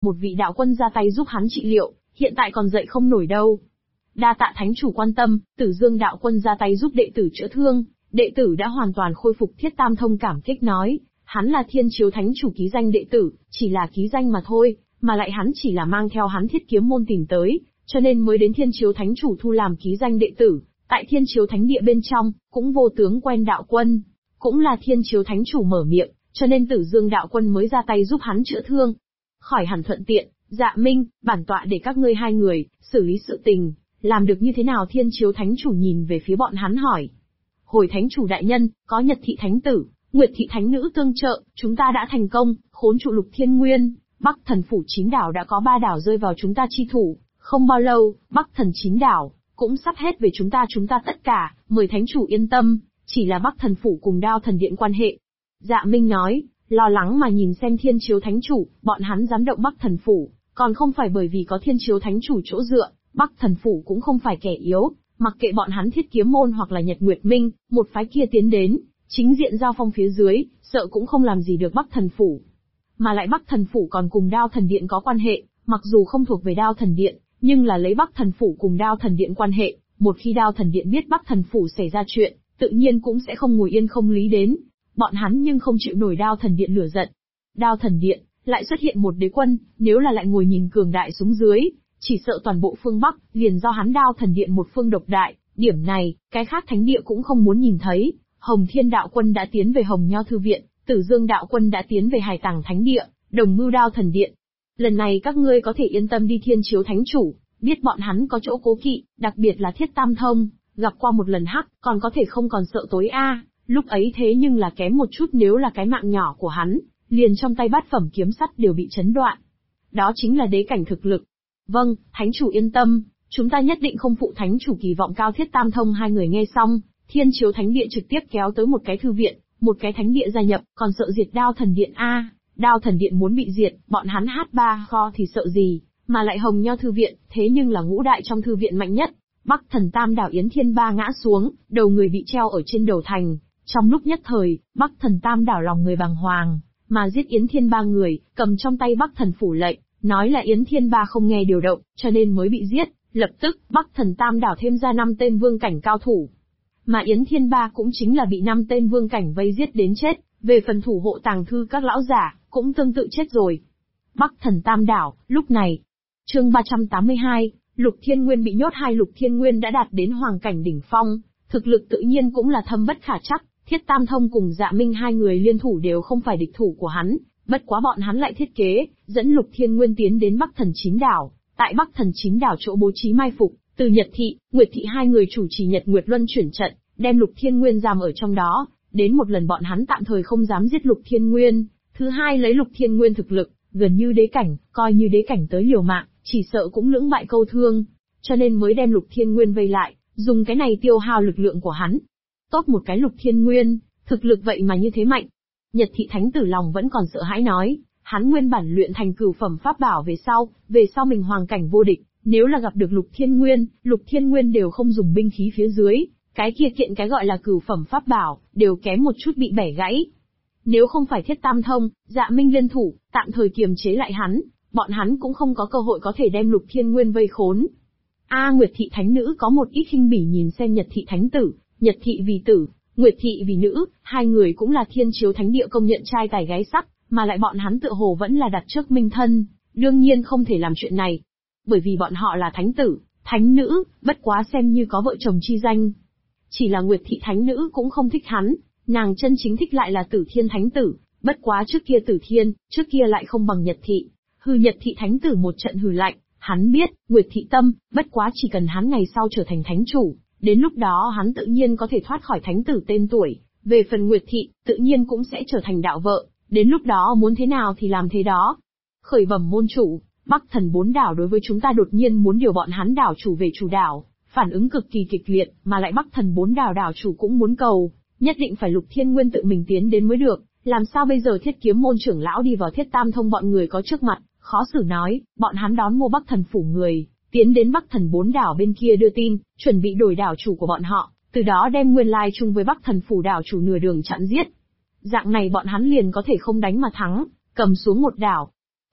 một vị đạo quân ra tay giúp hắn trị liệu, hiện tại còn dậy không nổi đâu. Đa tạ thánh chủ quan tâm, Tử Dương đạo quân ra tay giúp đệ tử chữa thương, đệ tử đã hoàn toàn khôi phục. Thiết Tam Thông cảm kích nói, hắn là Thiên Chiếu Thánh chủ ký danh đệ tử, chỉ là ký danh mà thôi, mà lại hắn chỉ là mang theo hắn Thiết Kiếm môn tìm tới, cho nên mới đến Thiên Chiếu Thánh chủ thu làm ký danh đệ tử. Tại Thiên Chiếu Thánh địa bên trong, cũng vô tướng quen đạo quân, cũng là Thiên Chiếu Thánh chủ mở miệng, cho nên Tử Dương đạo quân mới ra tay giúp hắn chữa thương. Khỏi hẳn thuận tiện, Dạ Minh, bản tọa để các ngươi hai người xử lý sự tình, làm được như thế nào? Thiên Chiếu Thánh chủ nhìn về phía bọn hắn hỏi. Hồi Thánh chủ đại nhân, có Nhật thị thánh tử, Nguyệt thị thánh nữ tương trợ, chúng ta đã thành công khốn trụ Lục Thiên Nguyên. Bắc Thần phủ 9 đảo đã có 3 đảo rơi vào chúng ta chi thủ, không bao lâu, Bắc Thần 9 đảo cũng sắp hết về chúng ta tất cả, mời thánh chủ yên tâm, chỉ là Bắc Thần phủ cùng Đao Thần điện quan hệ. Dạ Minh nói, lo lắng mà nhìn xem Thiên Chiếu Thánh chủ, bọn hắn dám động Bắc Thần phủ, còn không phải bởi vì có Thiên Chiếu Thánh chủ chỗ dựa, Bắc Thần phủ cũng không phải kẻ yếu, mặc kệ bọn hắn Thiết Kiếm môn hoặc là Nhật Nguyệt Minh, một phái kia tiến đến, chính diện giao phong phía dưới, sợ cũng không làm gì được Bắc Thần phủ. Mà lại Bắc Thần phủ còn cùng Đao Thần điện có quan hệ, mặc dù không thuộc về Đao Thần điện, nhưng là lấy Bắc Thần phủ cùng Đao Thần điện quan hệ, một khi Đao Thần điện biết Bắc Thần phủ xảy ra chuyện, tự nhiên cũng sẽ không ngồi yên không lý đến. Bọn hắn nhưng không chịu nổi Đao Thần điện lửa giận. Đao Thần điện lại xuất hiện một đế quân, nếu là lại ngồi nhìn cường đại xuống dưới, chỉ sợ toàn bộ phương Bắc liền do hắn Đao Thần điện một phương độc đại. Điểm này, cái khác thánh địa cũng không muốn nhìn thấy. Hồng Thiên đạo quân đã tiến về Hồng Nho thư viện, Tử Dương đạo quân đã tiến về Hải Tàng thánh địa, đồng mưu Đao Thần điện. Lần này các ngươi có thể yên tâm đi. Thiên Chiếu Thánh chủ biết bọn hắn có chỗ cố kỵ, đặc biệt là Thiết Tam Thông, gặp qua một lần hắc, còn có thể không còn sợ tối a. Lúc ấy thế nhưng là kém một chút, nếu là cái mạng nhỏ của hắn, liền trong tay bát phẩm kiếm sắt đều bị chấn đoạn. Đó chính là đế cảnh thực lực. Vâng, thánh chủ yên tâm, chúng ta nhất định không phụ thánh chủ kỳ vọng cao. Thiết Tam Thông hai người nghe xong, Thiên Chiếu Thánh địa trực tiếp kéo tới một cái thư viện, một cái thánh địa gia nhập, còn sợ diệt Đao Thần điện a? Đao Thần điện muốn bị diệt, bọn hắn H3 kho thì sợ gì, mà lại Hồng Nho thư viện, thế nhưng là ngũ đại trong thư viện mạnh nhất. Bắc Thần Tam đảo Yến Thiên Ba ngã xuống, đầu người bị treo ở trên đầu thành. Trong lúc nhất thời, Bắc Thần Tam đảo lòng người bàng hoàng, mà giết Yến Thiên Ba người, cầm trong tay Bắc Thần phủ lệnh, nói là Yến Thiên Ba không nghe điều động, cho nên mới bị giết. Lập tức, Bắc Thần Tam đảo thêm ra 5 tên vương cảnh cao thủ. Mà Yến Thiên Ba cũng chính là bị 5 tên vương cảnh vây giết đến chết, về phần thủ hộ tàng thư các lão giả, cũng tương tự chết rồi. Bắc Thần Tam đảo, lúc này. Chương 382, Lục Thiên Nguyên bị nhốt. Lục Thiên Nguyên đã đạt đến hoàng cảnh đỉnh phong, thực lực tự nhiên cũng là thâm bất khả trắc. Thiết Tam Thông cùng Dạ Minh hai người liên thủ đều không phải địch thủ của hắn, bất quá bọn hắn lại thiết kế, dẫn Lục Thiên Nguyên tiến đến Bắc Thần 9 đảo, tại Bắc Thần 9 đảo chỗ bố trí mai phục, từ Nhật thị, Nguyệt thị hai người chủ trì Nhật Nguyệt Luân chuyển trận, đem Lục Thiên Nguyên giam ở trong đó, đến một lần bọn hắn tạm thời không dám giết Lục Thiên Nguyên, thứ hai lấy Lục Thiên Nguyên thực lực, gần như đế cảnh, coi như đế cảnh tới liều mạng, chỉ sợ cũng lưỡng bại câu thương, cho nên mới đem Lục Thiên Nguyên vây lại, dùng cái này tiêu hao lực lượng của hắn. Tốt một cái Lục Thiên Nguyên, thực lực vậy mà như thế mạnh. Nhật thị thánh tử lòng vẫn còn sợ hãi nói, hắn nguyên bản luyện thành cửu phẩm pháp bảo về sau mình hoàng cảnh vô địch, nếu là gặp được Lục Thiên Nguyên đều không dùng binh khí phía dưới, cái kia kiện cái gọi là cửu phẩm pháp bảo, đều kém một chút bị bẻ gãy. Nếu không phải Thiết Tam Thông, Dạ Minh liên thủ, tạm thời kiềm chế lại hắn, bọn hắn cũng không có cơ hội có thể đem Lục Thiên Nguyên vây khốn. Nguyệt thị thánh nữ có một ít khinh bỉ nhìn xem Nhật thị thánh tử, Nhật thị vì tử, Nguyệt thị vì nữ, hai người cũng là Thiên Chiếu Thánh địa công nhận trai tài gái sắc, mà lại bọn hắn tựa hồ vẫn là đặt trước minh thân, đương nhiên không thể làm chuyện này. Bởi vì bọn họ là thánh tử, thánh nữ, bất quá xem như có vợ chồng chi danh. Chỉ là Nguyệt thị thánh nữ cũng không thích hắn, nàng chân chính thích lại là Tử Thiên thánh tử, bất quá trước kia Tử Thiên, trước kia lại không bằng Nhật thị. Nhật thị thánh tử một trận hừ lạnh, hắn biết, Nguyệt thị tâm, bất quá chỉ cần hắn ngày sau trở thành thánh chủ, đến lúc đó hắn tự nhiên có thể thoát khỏi thánh tử tên tuổi, về phần Nguyệt thị, tự nhiên cũng sẽ trở thành đạo vợ, đến lúc đó muốn thế nào thì làm thế đó. Khởi bẩm môn chủ, Bắc Thần 4 đảo đối với chúng ta đột nhiên muốn điều bọn hắn đảo chủ về chủ đảo, phản ứng cực kỳ kịch liệt, mà lại Bắc Thần 4 đảo đảo chủ cũng muốn cầu, nhất định phải Lục Thiên Nguyên tự mình tiến đến mới được, làm sao bây giờ? Thiết Kiếm môn trưởng lão đi vào Thiết Tam Thông bọn người có trước mặt, khó xử nói, bọn hắn đón mua Bắc Thần phủ người, tiến đến Bắc Thần 4 đảo bên kia đưa tin, chuẩn bị đổi đảo chủ của bọn họ, từ đó đem nguyên lai chung với Bắc Thần phủ đảo chủ nửa đường chặn giết. Dạng này bọn hắn liền có thể không đánh mà thắng, cầm xuống một đảo.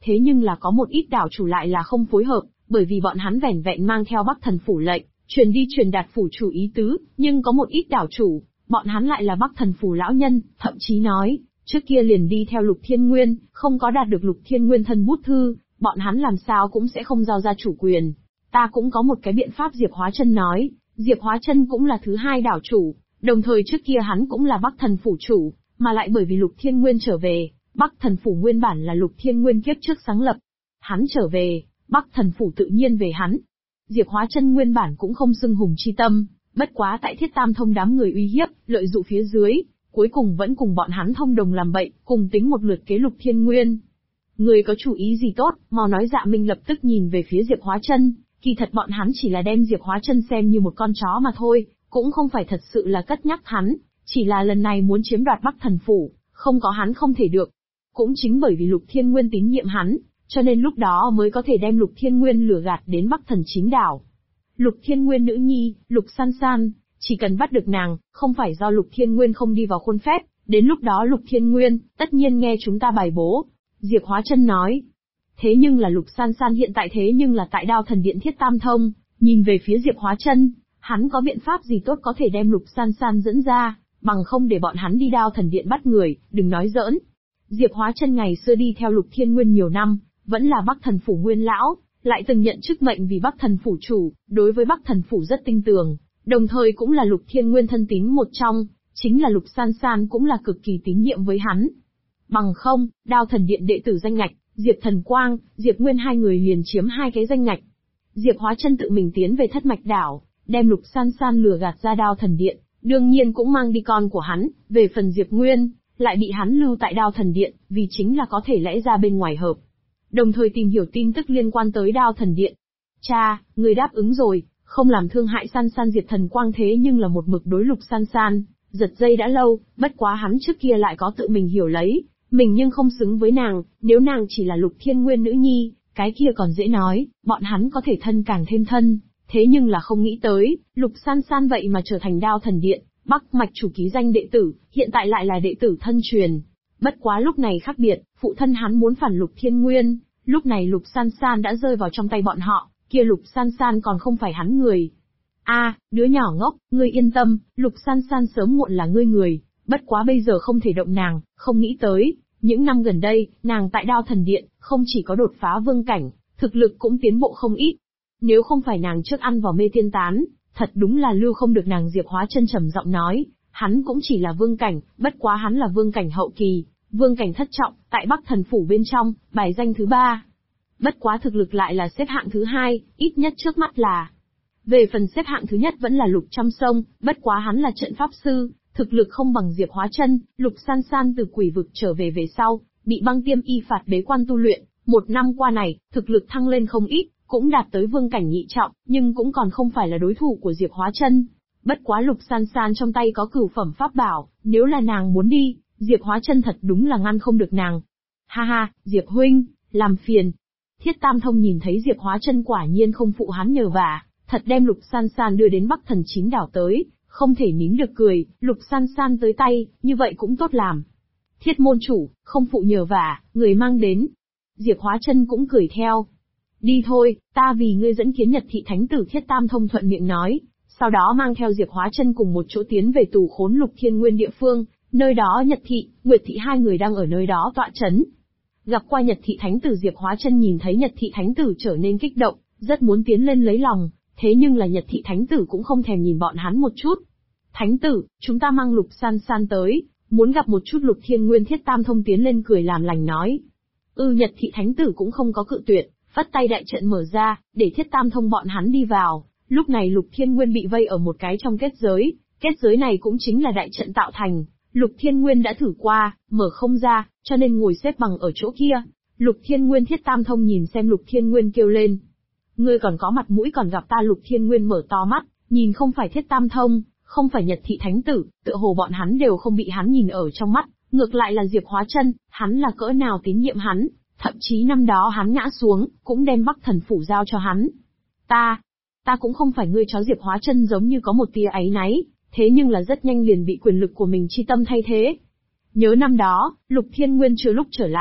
thế nhưng là có một ít đảo chủ lại là không phối hợp, bởi vì bọn hắn vẻn vẹn mang theo Bắc Thần Phủ lệnh, truyền đi truyền đạt phủ chủ ý tứ, nhưng có một ít đảo chủ, bọn hắn lại là Bắc Thần Phủ lão nhân, thậm chí nói, trước kia liền đi theo Lục Thiên Nguyên, không có đạt được Lục Thiên Nguyên thân bút thư, bọn hắn làm sao cũng sẽ không giao ra chủ quyền. Ta cũng có một cái biện pháp. Diệp Hóa Chân nói, Diệp Hóa Chân cũng là thứ hai đảo chủ, đồng thời trước kia hắn cũng là Bắc Thần Phủ chủ, mà lại bởi vì Lục Thiên Nguyên trở về, Bắc Thần Phủ nguyên bản là Lục Thiên Nguyên kiếp trước sáng lập. Hắn trở về, Bắc Thần Phủ tự nhiên về hắn. Diệp Hóa Chân nguyên bản cũng không xưng hùng chi tâm, bất quá tại Thiết Tam Thông đám người uy hiếp, lợi dụng phía dưới, cuối cùng vẫn cùng bọn hắn thông đồng làm bậy, cùng tính một lượt kế Lục Thiên Nguyên. Người có chủ ý gì tốt, mau nói. Dạ Minh lập tức nhìn về phía Diệp Hóa Chân, kỳ thật bọn hắn chỉ là đem Diệp Hóa Chân xem như một con chó mà thôi, cũng không phải thật sự là cất nhắc hắn, chỉ là lần này muốn chiếm đoạt Bắc Thần Phủ, không có hắn không thể được. Cũng chính bởi vì Lục Thiên Nguyên tín nhiệm hắn, cho nên lúc đó mới có thể đem Lục Thiên Nguyên lừa gạt đến Bắc Thần Chính Đảo. Lục Thiên Nguyên nữ nhi, Lục San San, chỉ cần bắt được nàng, không phải do Lục Thiên Nguyên không đi vào khuôn phép, đến lúc đó Lục Thiên Nguyên, tất nhiên nghe chúng ta bài bố. Diệp Hóa Chân nói. Thế nhưng là Lục San San hiện tại thế nhưng là tại Đao Thần Điện Thiết Tam Thông, nhìn về phía Diệp Hóa Chân, hắn có biện pháp gì tốt có thể đem Lục San San dẫn ra, bằng không để bọn hắn đi Đao Thần Điện bắt người, đừng nói giỡn. Diệp Hóa Chân ngày xưa đi theo Lục Thiên Nguyên nhiều năm, vẫn là Bắc Thần Phủ nguyên lão, lại từng nhận chức mệnh vì Bắc Thần Phủ chủ, đối với Bắc Thần Phủ rất tinh tường, đồng thời cũng là Lục Thiên Nguyên thân tín một trong, chính là Lục San San cũng là cực kỳ tín nhiệm với hắn. Bằng không, Đao Thần Điện đệ tử danh ngạch, Diệp Thần Quang, Diệp Nguyên hai người liền chiếm hai cái danh ngạch. Diệp Hóa Chân tự mình tiến về Thất Mạch Đảo, đem Lục San San lừa gạt ra Đao Thần Điện, đương nhiên cũng mang đi con của hắn, về phần Diệp Nguyên, lại bị hắn lưu tại Đao Thần Điện, vì chính là có thể lẽ ra bên ngoài hợp. Đồng thời tìm hiểu tin tức liên quan tới Đao Thần Điện. Cha, người đáp ứng rồi, không làm thương hại San San. Diệp Thần Quang thế nhưng là một mực đối Lục San San, giật dây đã lâu, bất quá hắn trước kia lại có tự mình hiểu lấy, mình nhưng không xứng với nàng, nếu nàng chỉ là Lục Thiên Nguyên nữ nhi, cái kia còn dễ nói, bọn hắn có thể thân càng thêm thân, thế nhưng là không nghĩ tới, Lục San San vậy mà trở thành Đao Thần Điện, Bắc Mạch chủ ký danh đệ tử, hiện tại lại là đệ tử thân truyền. Bất quá lúc này khác biệt, phụ thân hắn muốn phản Lục Thiên Nguyên, lúc này Lục San San đã rơi vào trong tay bọn họ, kia Lục San San còn không phải hắn người. Đứa nhỏ ngốc, ngươi yên tâm, Lục San San sớm muộn là ngươi người, bất quá bây giờ không thể động nàng, không nghĩ tới, những năm gần đây, nàng tại Đao Thần Điện, không chỉ có đột phá vương cảnh, thực lực cũng tiến bộ không ít. Nếu không phải nàng trước ăn vào mê tiên tán, thật đúng là lưu không được nàng. Diệp Hóa Chân trầm giọng nói, hắn cũng chỉ là vương cảnh, bất quá hắn là vương cảnh hậu kỳ, vương cảnh thất trọng, tại Bắc Thần Phủ bên trong, bài danh thứ 3. Bất quá thực lực lại là xếp hạng thứ 2, ít nhất trước mắt là. Về phần xếp hạng thứ nhất vẫn là Lục Trăm Sông, bất quá hắn là trận pháp sư, thực lực không bằng Diệp Hóa Chân. Lục San San từ quỷ vực trở về sau, bị băng tiêm y phạt bế quan tu luyện, một năm qua này, thực lực thăng lên không ít, cũng đạt tới vương cảnh nhị trọng, nhưng cũng còn không phải là đối thủ của Diệp Hóa Chân. Bất quá Lục San San trong tay có cửu phẩm pháp bảo, nếu là nàng muốn đi, Diệp Hóa Chân thật đúng là ngăn không được nàng. Ha ha, Diệp huynh, làm phiền. Thiết Tam Thông nhìn thấy Diệp Hóa Chân quả nhiên không phụ hắn nhờ vả, thật đem Lục San San đưa đến Bắc Thần Chính Đảo tới, không thể nín được cười. Lục San San tới tay, như vậy cũng tốt làm. Thiết môn chủ, không phụ nhờ vả, người mang đến. Diệp Hóa Chân cũng cười theo. Đi thôi, ta vì ngươi dẫn kiến Nhật Thị Thánh Tử. Thiết Tam Thông thuận miệng nói, sau đó mang theo Diệp Hóa Chân cùng một chỗ tiến về tù khốn Lục Thiên Nguyên địa phương, nơi đó Nhật Thị, Nguyệt Thị hai người đang ở nơi đó tọa chấn. Gặp qua Nhật Thị Thánh Tử. Diệp Hóa Chân nhìn thấy Nhật Thị Thánh Tử trở nên kích động, rất muốn tiến lên lấy lòng, thế nhưng là Nhật Thị Thánh Tử cũng không thèm nhìn bọn hắn một chút. Thánh Tử, chúng ta mang Lục San San tới, muốn gặp một chút Lục Thiên Nguyên. Thiết Tam Thông tiến lên cười làm lành nói. Nhật Thị Thánh Tử cũng không có cự tuyệt, phất tay đại trận mở ra, để Thiết Tam Thông bọn hắn đi vào. Lúc này Lục Thiên Nguyên bị vây ở một cái trong kết giới này cũng chính là đại trận tạo thành. Lục Thiên Nguyên đã thử qua, mở không ra, cho nên ngồi xếp bằng ở chỗ kia. Lục Thiên Nguyên. Thiết Tam Thông nhìn xem Lục Thiên Nguyên kêu lên. Ngươi còn có mặt mũi còn gặp ta? Lục Thiên Nguyên mở to mắt, nhìn không phải Thiết Tam Thông, không phải Nhật Thị Thánh Tử, tựa hồ bọn hắn đều không bị hắn nhìn ở trong mắt, ngược lại là Diệp Hóa Chân, hắn là cỡ nào tín nhiệm hắn, thậm chí năm đó hắn ngã xuống, cũng đem Bắc Thần Phủ giao cho hắn. Ta cũng không phải ngươi chó. Diệp Hóa Chân giống như có một tia áy náy, thế nhưng là rất nhanh liền bị quyền lực của mình chi tâm thay thế. Nhớ năm đó, Lục Thiên Nguyên chưa lúc trở lại,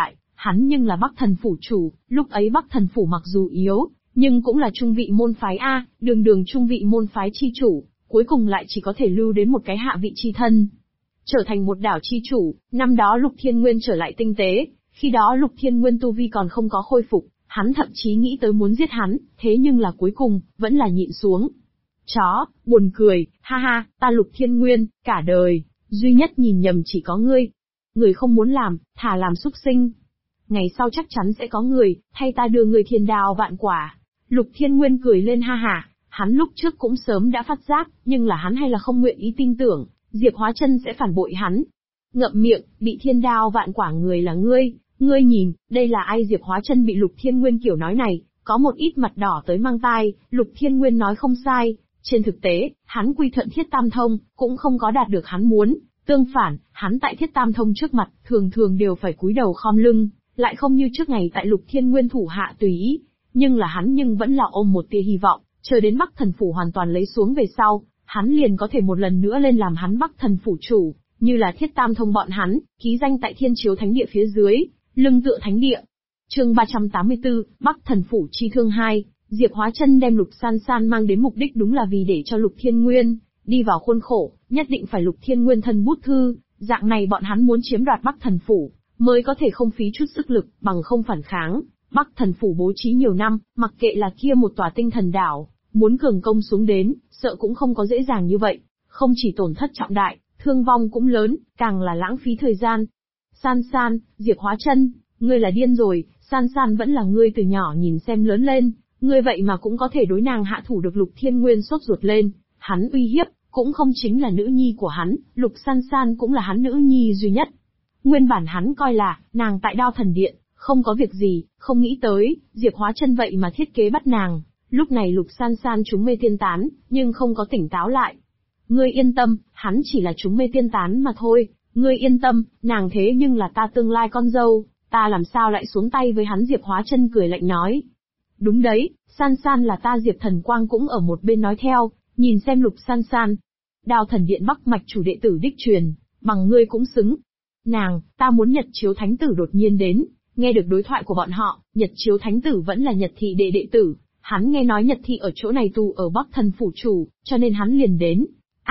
hắn nhưng là Bắc Thần Phủ chủ, lúc ấy Bắc Thần Phủ mặc dù yếu, nhưng cũng là trung vị môn phái A, đường đường trung vị môn phái chi chủ, cuối cùng lại chỉ có thể lưu đến một cái hạ vị chi thân. Trở thành một đảo chi chủ, năm đó Lục Thiên Nguyên trở lại tinh tế, khi đó Lục Thiên Nguyên tu vi còn không có khôi phục, hắn thậm chí nghĩ tới muốn giết hắn, thế nhưng là cuối cùng, vẫn là nhịn xuống. Chó, buồn cười, ha ha, ta Lục Thiên Nguyên, cả đời, duy nhất nhìn nhầm chỉ có ngươi. Người không muốn làm, thà làm súc sinh. Ngày sau chắc chắn sẽ có người, thay ta đưa người thiên đao vạn quả. Lục Thiên Nguyên cười lên ha hả, hắn lúc trước cũng sớm đã phát giác, nhưng là hắn hay là không nguyện ý tin tưởng, Diệp Hóa Chân sẽ phản bội hắn. Ngậm miệng, bị thiên đao vạn quả người là ngươi nhìn, đây là ai? Diệp Hóa Chân bị Lục Thiên Nguyên kiểu nói này, có một ít mặt đỏ tới mang tai, Lục Thiên Nguyên nói không sai, trên thực tế, hắn quy thuận Thiết Tam Thông, cũng không có đạt được hắn muốn, tương phản, hắn tại Thiết Tam Thông trước mặt, thường thường đều phải cúi đầu khom lưng, lại không như trước ngày tại Lục Thiên Nguyên thủ hạ tùy ý, nhưng là hắn vẫn là ôm một tia hy vọng, chờ đến Bắc Thần Phủ hoàn toàn lấy xuống về sau, hắn liền có thể một lần nữa lên làm hắn Bắc Thần Phủ chủ, như là Thiết Tam Thông bọn hắn, ký danh tại Thiên Chiếu Thánh Địa phía dưới, lưng tựa thánh địa. Chương 384, Bắc Thần Phủ chi thương 2, Diệp Hóa Chân đem Lục San San mang đến mục đích đúng là vì để cho Lục Thiên Nguyên đi vào khuôn khổ, nhất định phải Lục Thiên Nguyên thân bút thư, dạng này bọn hắn muốn chiếm đoạt Bắc Thần Phủ, mới có thể không phí chút sức lực, bằng không phản kháng. Bắc Thần Phủ bố trí nhiều năm, mặc kệ là kia một tòa tinh thần đảo, muốn cường công xuống đến, sợ cũng không có dễ dàng như vậy, không chỉ tổn thất trọng đại, thương vong cũng lớn, càng là lãng phí thời gian. San San, Diệp Hóa Chân, ngươi là điên rồi, San San vẫn là ngươi từ nhỏ nhìn xem lớn lên, ngươi vậy mà cũng có thể đối nàng hạ thủ được. Lục Thiên Nguyên sốt ruột lên, hắn uy hiếp, cũng không chính là nữ nhi của hắn, Lục San San cũng là hắn nữ nhi duy nhất. Nguyên bản hắn coi là, nàng tại Đao Thần Điện, không có việc gì, không nghĩ tới, Diệp Hóa Chân vậy mà thiết kế bắt nàng. Lúc này Lục San San trúng mê tiên tán, nhưng không có tỉnh táo lại. Ngươi yên tâm, hắn chỉ là trúng mê tiên tán mà thôi, ngươi yên tâm, nàng thế nhưng là ta tương lai con dâu, ta làm sao lại xuống tay với hắn? Diệp Hóa Chân cười lạnh nói. Đúng đấy, San San là ta. Diệp Thần Quang cũng ở một bên nói theo, nhìn xem Lục San San. Đao Thần Điện Bắc mạch chủ đệ tử đích truyền, bằng ngươi cũng xứng. Nàng, ta muốn Nhật Chiếu Thánh Tử đột nhiên đến, nghe được đối thoại của bọn họ, Nhật Chiếu Thánh Tử vẫn là Nhật Thị đệ tử, hắn nghe nói Nhật Thị ở chỗ này tù ở Bắc Thần Phủ chủ, cho nên hắn liền đến.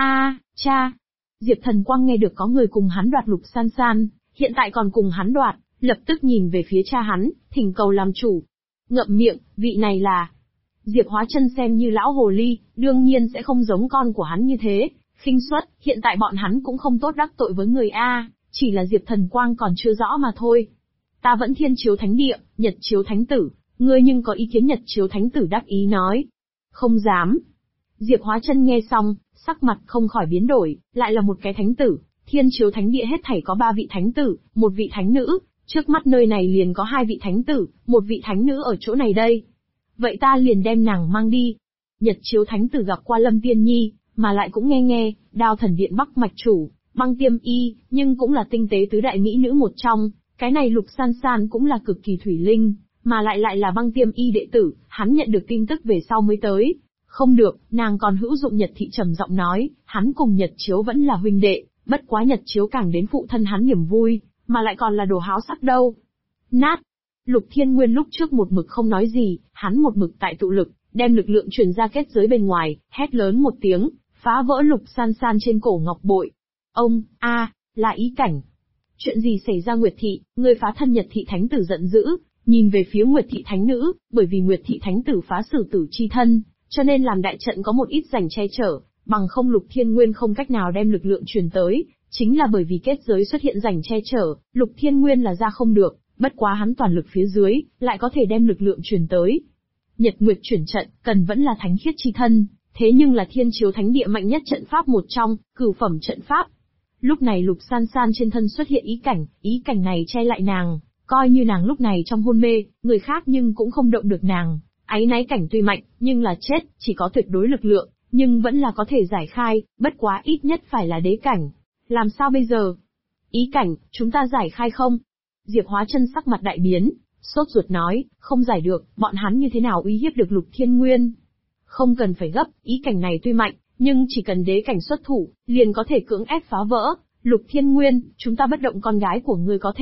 Cha! Diệp Thần Quang nghe được có người cùng hắn đoạt Lục San San, hiện tại còn cùng hắn đoạt, lập tức nhìn về phía cha hắn, thỉnh cầu làm chủ. Ngậm miệng, vị này là... Diệp Hóa Chân xem như lão hồ ly, đương nhiên sẽ không giống con của hắn như thế, khinh suất, hiện tại bọn hắn cũng không tốt đắc tội với người chỉ là Diệp Thần Quang còn chưa rõ mà thôi. Ta vẫn Thiên Chiếu Thánh Địa, Nhật Chiếu Thánh Tử, ngươi nhưng có ý kiến? Nhật Chiếu Thánh Tử đáp ý nói. Không dám. Diệp Hóa Chân nghe xong, sắc mặt không khỏi biến đổi, lại là một cái thánh tử, Thiên Chiếu Thánh Địa hết thảy có 3 vị thánh tử, 1 vị thánh nữ, trước mắt nơi này liền có 2 vị thánh tử, 1 vị thánh nữ ở chỗ này đây. Vậy ta liền đem nàng mang đi. Nhật Chiếu Thánh Tử gặp qua Lâm Tiên Nhi, mà lại cũng nghe, Đao Thần Điện Bắc mạch chủ, Băng Tiêm Y, nhưng cũng là tinh tế tứ đại mỹ nữ một trong, cái này Lục San San cũng là cực kỳ thủy linh, mà lại là Băng Tiêm Y đệ tử, hắn nhận được tin tức về sau mới tới. Không được, nàng còn hữu dụng. Nhật Thị trầm giọng nói, hắn cùng Nhật Chiếu vẫn là huynh đệ, bất quá Nhật Chiếu càng đến phụ thân hắn niềm vui, mà lại còn là đồ háo sắc đâu. Nát! Lục Thiên Nguyên lúc trước một mực không nói gì, hắn một mực tại tụ lực, đem lực lượng truyền ra kết giới bên ngoài, hét lớn một tiếng, phá vỡ Lục San San trên cổ ngọc bội. Ông, là Ý Cảnh. Chuyện gì xảy ra? Nguyệt Thị, người phá thân? Nhật Thị Thánh Tử giận dữ, nhìn về phía Nguyệt Thị Thánh Nữ, bởi vì Nguyệt Thị Thánh Tử phá xử tử chi thân, cho nên làm đại trận có một ít rảnh che chở, bằng không Lục Thiên Nguyên không cách nào đem lực lượng truyền tới, chính là bởi vì kết giới xuất hiện rảnh che chở, Lục Thiên Nguyên là ra không được, bất quá hắn toàn lực phía dưới, lại có thể đem lực lượng truyền tới. Nhật Nguyệt chuyển trận, cần vẫn là thánh khiết chi thân, thế nhưng là Thiên Chiếu Thánh Địa mạnh nhất trận pháp một trong, cửu phẩm trận pháp. Lúc này Lục San San trên thân xuất hiện ý cảnh này che lại nàng, coi như nàng lúc này trong hôn mê, người khác nhưng cũng không động được nàng. Áy náy cảnh tuy mạnh, nhưng là chết, chỉ có tuyệt đối lực lượng, nhưng vẫn là có thể giải khai, bất quá ít nhất phải là đế cảnh. Làm sao bây giờ? Ý cảnh, chúng ta giải khai không? Diệp Hóa Chân sắc mặt đại biến, sốt ruột nói, không giải được, bọn hắn như thế nào uy hiếp được Lục Thiên Nguyên? Không cần phải gấp, ý cảnh này tuy mạnh, nhưng chỉ cần đế cảnh xuất thủ, liền có thể cưỡng ép phá vỡ. Lục Thiên Nguyên, chúng ta bất động con gái của ngươi có thể,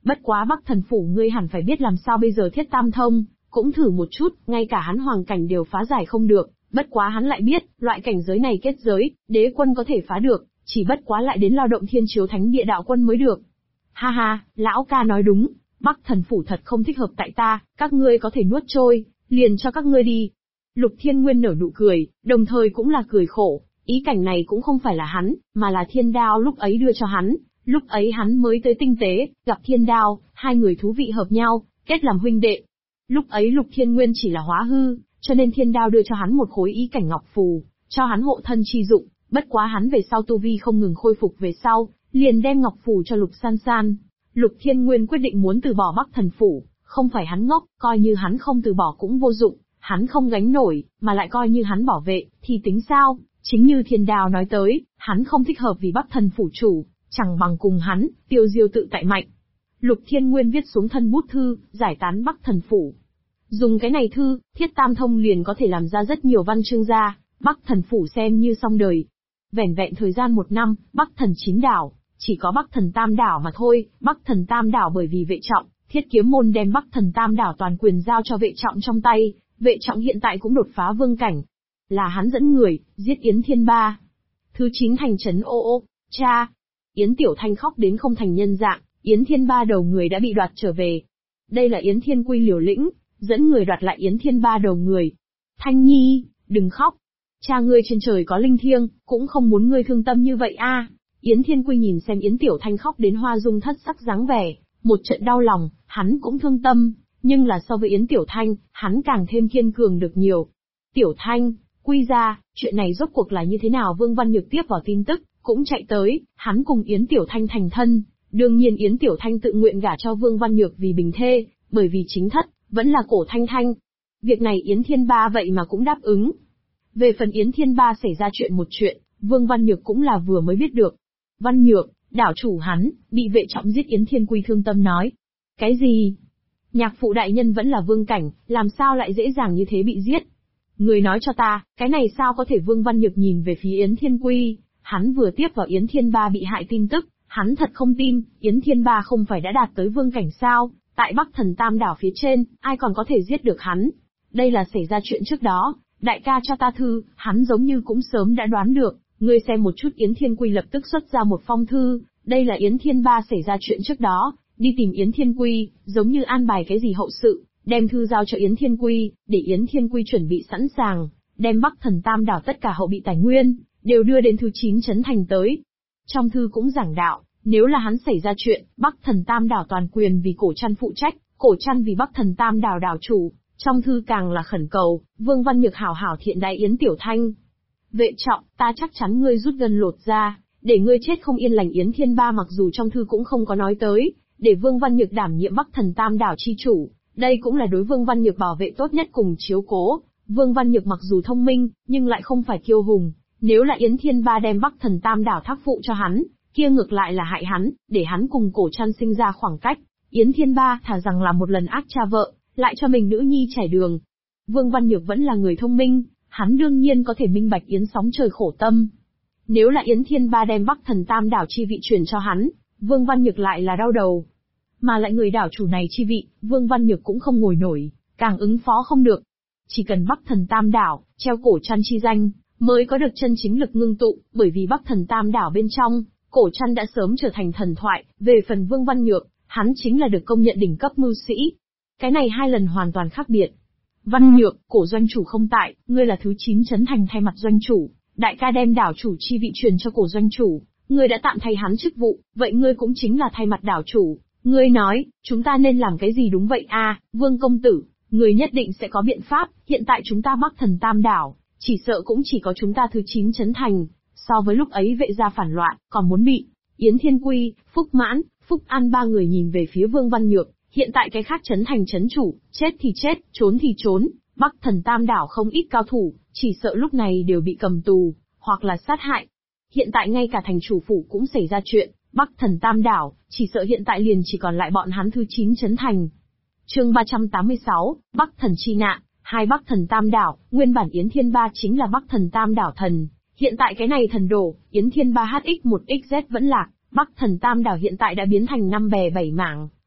Bất quá Bắc Thần Phủ ngươi hẳn phải biết làm sao bây giờ Thiết Tam Thông, cũng thử một chút, ngay cả hắn hoàng cảnh đều phá giải không được, bất quá hắn lại biết, loại cảnh giới này kết giới, đế quân có thể phá được, chỉ bất quá lại đến lao động Thiên Chiếu Thánh Địa đạo quân mới được. Ha ha, lão ca nói đúng, Bắc Thần Phủ thật không thích hợp tại ta, các ngươi có thể nuốt trôi, liền cho các ngươi đi. Lục Thiên Nguyên nở nụ cười, đồng thời cũng là cười khổ, ý cảnh này cũng không phải là hắn, mà là thiên đao lúc ấy đưa cho hắn, lúc ấy hắn mới tới tinh tế, gặp thiên đao, hai người thú vị hợp nhau, kết làm huynh đệ. Lúc ấy Lục Thiên Nguyên chỉ là hóa hư, cho nên thiên đao đưa cho hắn một khối ý cảnh ngọc phù, cho hắn hộ thân chi dụng, bất quá hắn về sau tu vi không ngừng khôi phục về sau, liền đem ngọc phù cho Lục San San. Lục Thiên Nguyên quyết định muốn từ bỏ Bắc Thần Phủ, không phải hắn ngốc, coi như hắn không từ bỏ cũng vô dụng, hắn không gánh nổi, mà lại coi như hắn bảo vệ, thì tính sao, chính như thiên đao nói tới, hắn không thích hợp vì Bắc Thần Phủ chủ, chẳng bằng cùng hắn, tiêu diêu tự tại mạnh. Lục Thiên Nguyên viết xuống thân bút thư, giải tán Bắc Thần Phủ. Dùng cái này thư, Thiết Tam Thông liền có thể làm ra rất nhiều văn chương ra, Bắc Thần Phủ xem như xong đời. Vẻn vẹn thời gian 1 năm, Bắc Thần 9 đảo, chỉ có Bắc Thần Tam đảo mà thôi, Bắc Thần Tam đảo bởi vì Vệ Trọng, Thiết Kiếm môn đem Bắc Thần Tam đảo toàn quyền giao cho Vệ Trọng trong tay, Vệ Trọng hiện tại cũng đột phá vương cảnh. Là hắn dẫn người, giết Yến Thiên Ba. Thứ 9 thành trấn ô ô, cha. Yến Tiểu Thanh khóc đến không thành nhân dạng, Yến Thiên Ba đầu người đã bị đoạt trở về. Đây là Yến Thiên Quy liều lĩnh, dẫn người đoạt lại Yến Thiên Ba đầu người. Thanh Nhi, đừng khóc. Cha ngươi trên trời có linh thiêng, cũng không muốn ngươi thương tâm như vậy a. Yến Thiên Quy nhìn xem Yến Tiểu Thanh khóc đến hoa dung thất sắc dáng vẻ, một trận đau lòng, hắn cũng thương tâm, nhưng là so với Yến Tiểu Thanh, hắn càng thêm kiên cường được nhiều. Tiểu Thanh, Quy ra, chuyện này rốt cuộc là như thế nào? Vương Văn Nhược tiếp vào tin tức, cũng chạy tới, hắn cùng Yến Tiểu Thanh thành thân, đương nhiên Yến Tiểu Thanh tự nguyện gả cho Vương Văn Nhược vì bình thê, bởi vì chính thất, vẫn là Cổ Thanh Thanh. Việc này Yến Thiên Ba vậy mà cũng đáp ứng. Về phần Yến Thiên Ba xảy ra chuyện, Vương Văn Nhược cũng là vừa mới biết được. Văn Nhược, đảo chủ hắn, bị Vệ Trọng giết. Yến Thiên Quy thương tâm nói. Cái gì? Nhạc phụ đại nhân vẫn là vương cảnh, làm sao lại dễ dàng như thế bị giết? Người nói cho ta, cái này sao có thể? Vương Văn Nhược nhìn về phía Yến Thiên Quy, hắn vừa tiếp vào Yến Thiên Ba bị hại tin tức, hắn thật không tin, Yến Thiên Ba không phải đã đạt tới vương cảnh sao? Tại Bắc Thần Tam đảo phía trên, ai còn có thể giết được hắn? Đây là xảy ra chuyện trước đó, đại ca cho ta thư, hắn giống như cũng sớm đã đoán được. Ngươi xem một chút. Yến Thiên Quy lập tức xuất ra một phong thư, đây là Yến Thiên Ba xảy ra chuyện trước đó, đi tìm Yến Thiên Quy, giống như an bài cái gì hậu sự, đem thư giao cho Yến Thiên Quy, để Yến Thiên Quy chuẩn bị sẵn sàng, đem Bắc Thần Tam đảo tất cả hậu bị tài nguyên, đều đưa đến thứ 9 trấn thành tới. Trong thư cũng giảng đạo, nếu là hắn xảy ra chuyện, Bắc Thần Tam đảo toàn quyền vì Cổ Trăn phụ trách, Cổ Trăn vì Bắc Thần Tam đảo đảo chủ. Trong thư càng là khẩn cầu, Vương Văn Nhược hảo hảo thiện đãi Yến Tiểu Thanh. Vệ Trọng, ta chắc chắn ngươi rút gân lột ra, để ngươi chết không yên lành. Yến Thiên Ba mặc dù trong thư cũng không có nói tới, để Vương Văn Nhược đảm nhiệm Bắc Thần Tam đảo chi chủ, đây cũng là đối Vương Văn Nhược bảo vệ tốt nhất cùng chiếu cố. Vương Văn Nhược mặc dù thông minh, nhưng lại không phải kiêu hùng, nếu là Yến Thiên Ba đem Bắc Thần Tam đảo thác phụ cho hắn, kia ngược lại là hại hắn, để hắn cùng Cổ Trăn sinh ra khoảng cách. Yến Thiên Ba thà rằng là một lần ác cha vợ, lại cho mình nữ nhi trải đường. Vương Văn Nhược vẫn là người thông minh, hắn đương nhiên có thể minh bạch Yến sóng trời khổ tâm. Nếu là Yến Thiên Ba đem Bắc Thần Tam đảo chi vị truyền cho hắn, Vương Văn Nhược lại là đau đầu. Mà lại người đảo chủ này chi vị, Vương Văn Nhược cũng không ngồi nổi, càng ứng phó không được. Chỉ cần Bắc Thần Tam đảo, treo Cổ Trăn chi danh, mới có được chân chính lực ngưng tụ, bởi vì Bắc Thần Tam đảo bên trong, Cổ Trăn đã sớm trở thành thần thoại. Về phần Vương Văn Nhược, hắn chính là được công nhận đỉnh cấp mưu sĩ. Cái này hai lần hoàn toàn khác biệt. Văn Nhược, Cổ doanh chủ không tại, ngươi là thứ 9 trấn thành thay mặt doanh chủ, đại ca đem đảo chủ chi vị truyền cho Cổ doanh chủ, ngươi đã tạm thay hắn chức vụ, vậy ngươi cũng chính là thay mặt đảo chủ. Ngươi nói, chúng ta nên làm cái gì? Đúng vậy a, Vương công tử, ngươi nhất định sẽ có biện pháp. Hiện tại chúng ta Bắc Thần Tam đảo, chỉ sợ cũng chỉ có chúng ta thứ 9 trấn thành, so với lúc ấy Vệ gia phản loạn, còn muốn bị Yến Thiên Quy, Phúc Mãn, Phúc An ba người nhìn về phía Vương Văn Nhược. Hiện tại cái khác trấn thành trấn chủ, chết thì chết, trốn thì trốn, Bắc Thần Tam đảo không ít cao thủ, chỉ sợ lúc này đều bị cầm tù, hoặc là sát hại. Hiện tại ngay cả thành chủ phủ cũng xảy ra chuyện, Bắc Thần Tam đảo, chỉ sợ hiện tại liền chỉ còn lại bọn hắn thứ 9 trấn thành. Chương 386, Bắc Thần chi nạn. Hai Bắc Thần Tam đảo, nguyên bản Yến Thiên Ba chính là Bắc Thần Tam đảo thần, hiện tại cái này thần đổ, Yến Thiên Ba HX1XZ vẫn lạc, Bắc Thần Tam đảo hiện tại đã biến thành 5 bè 7 mảng.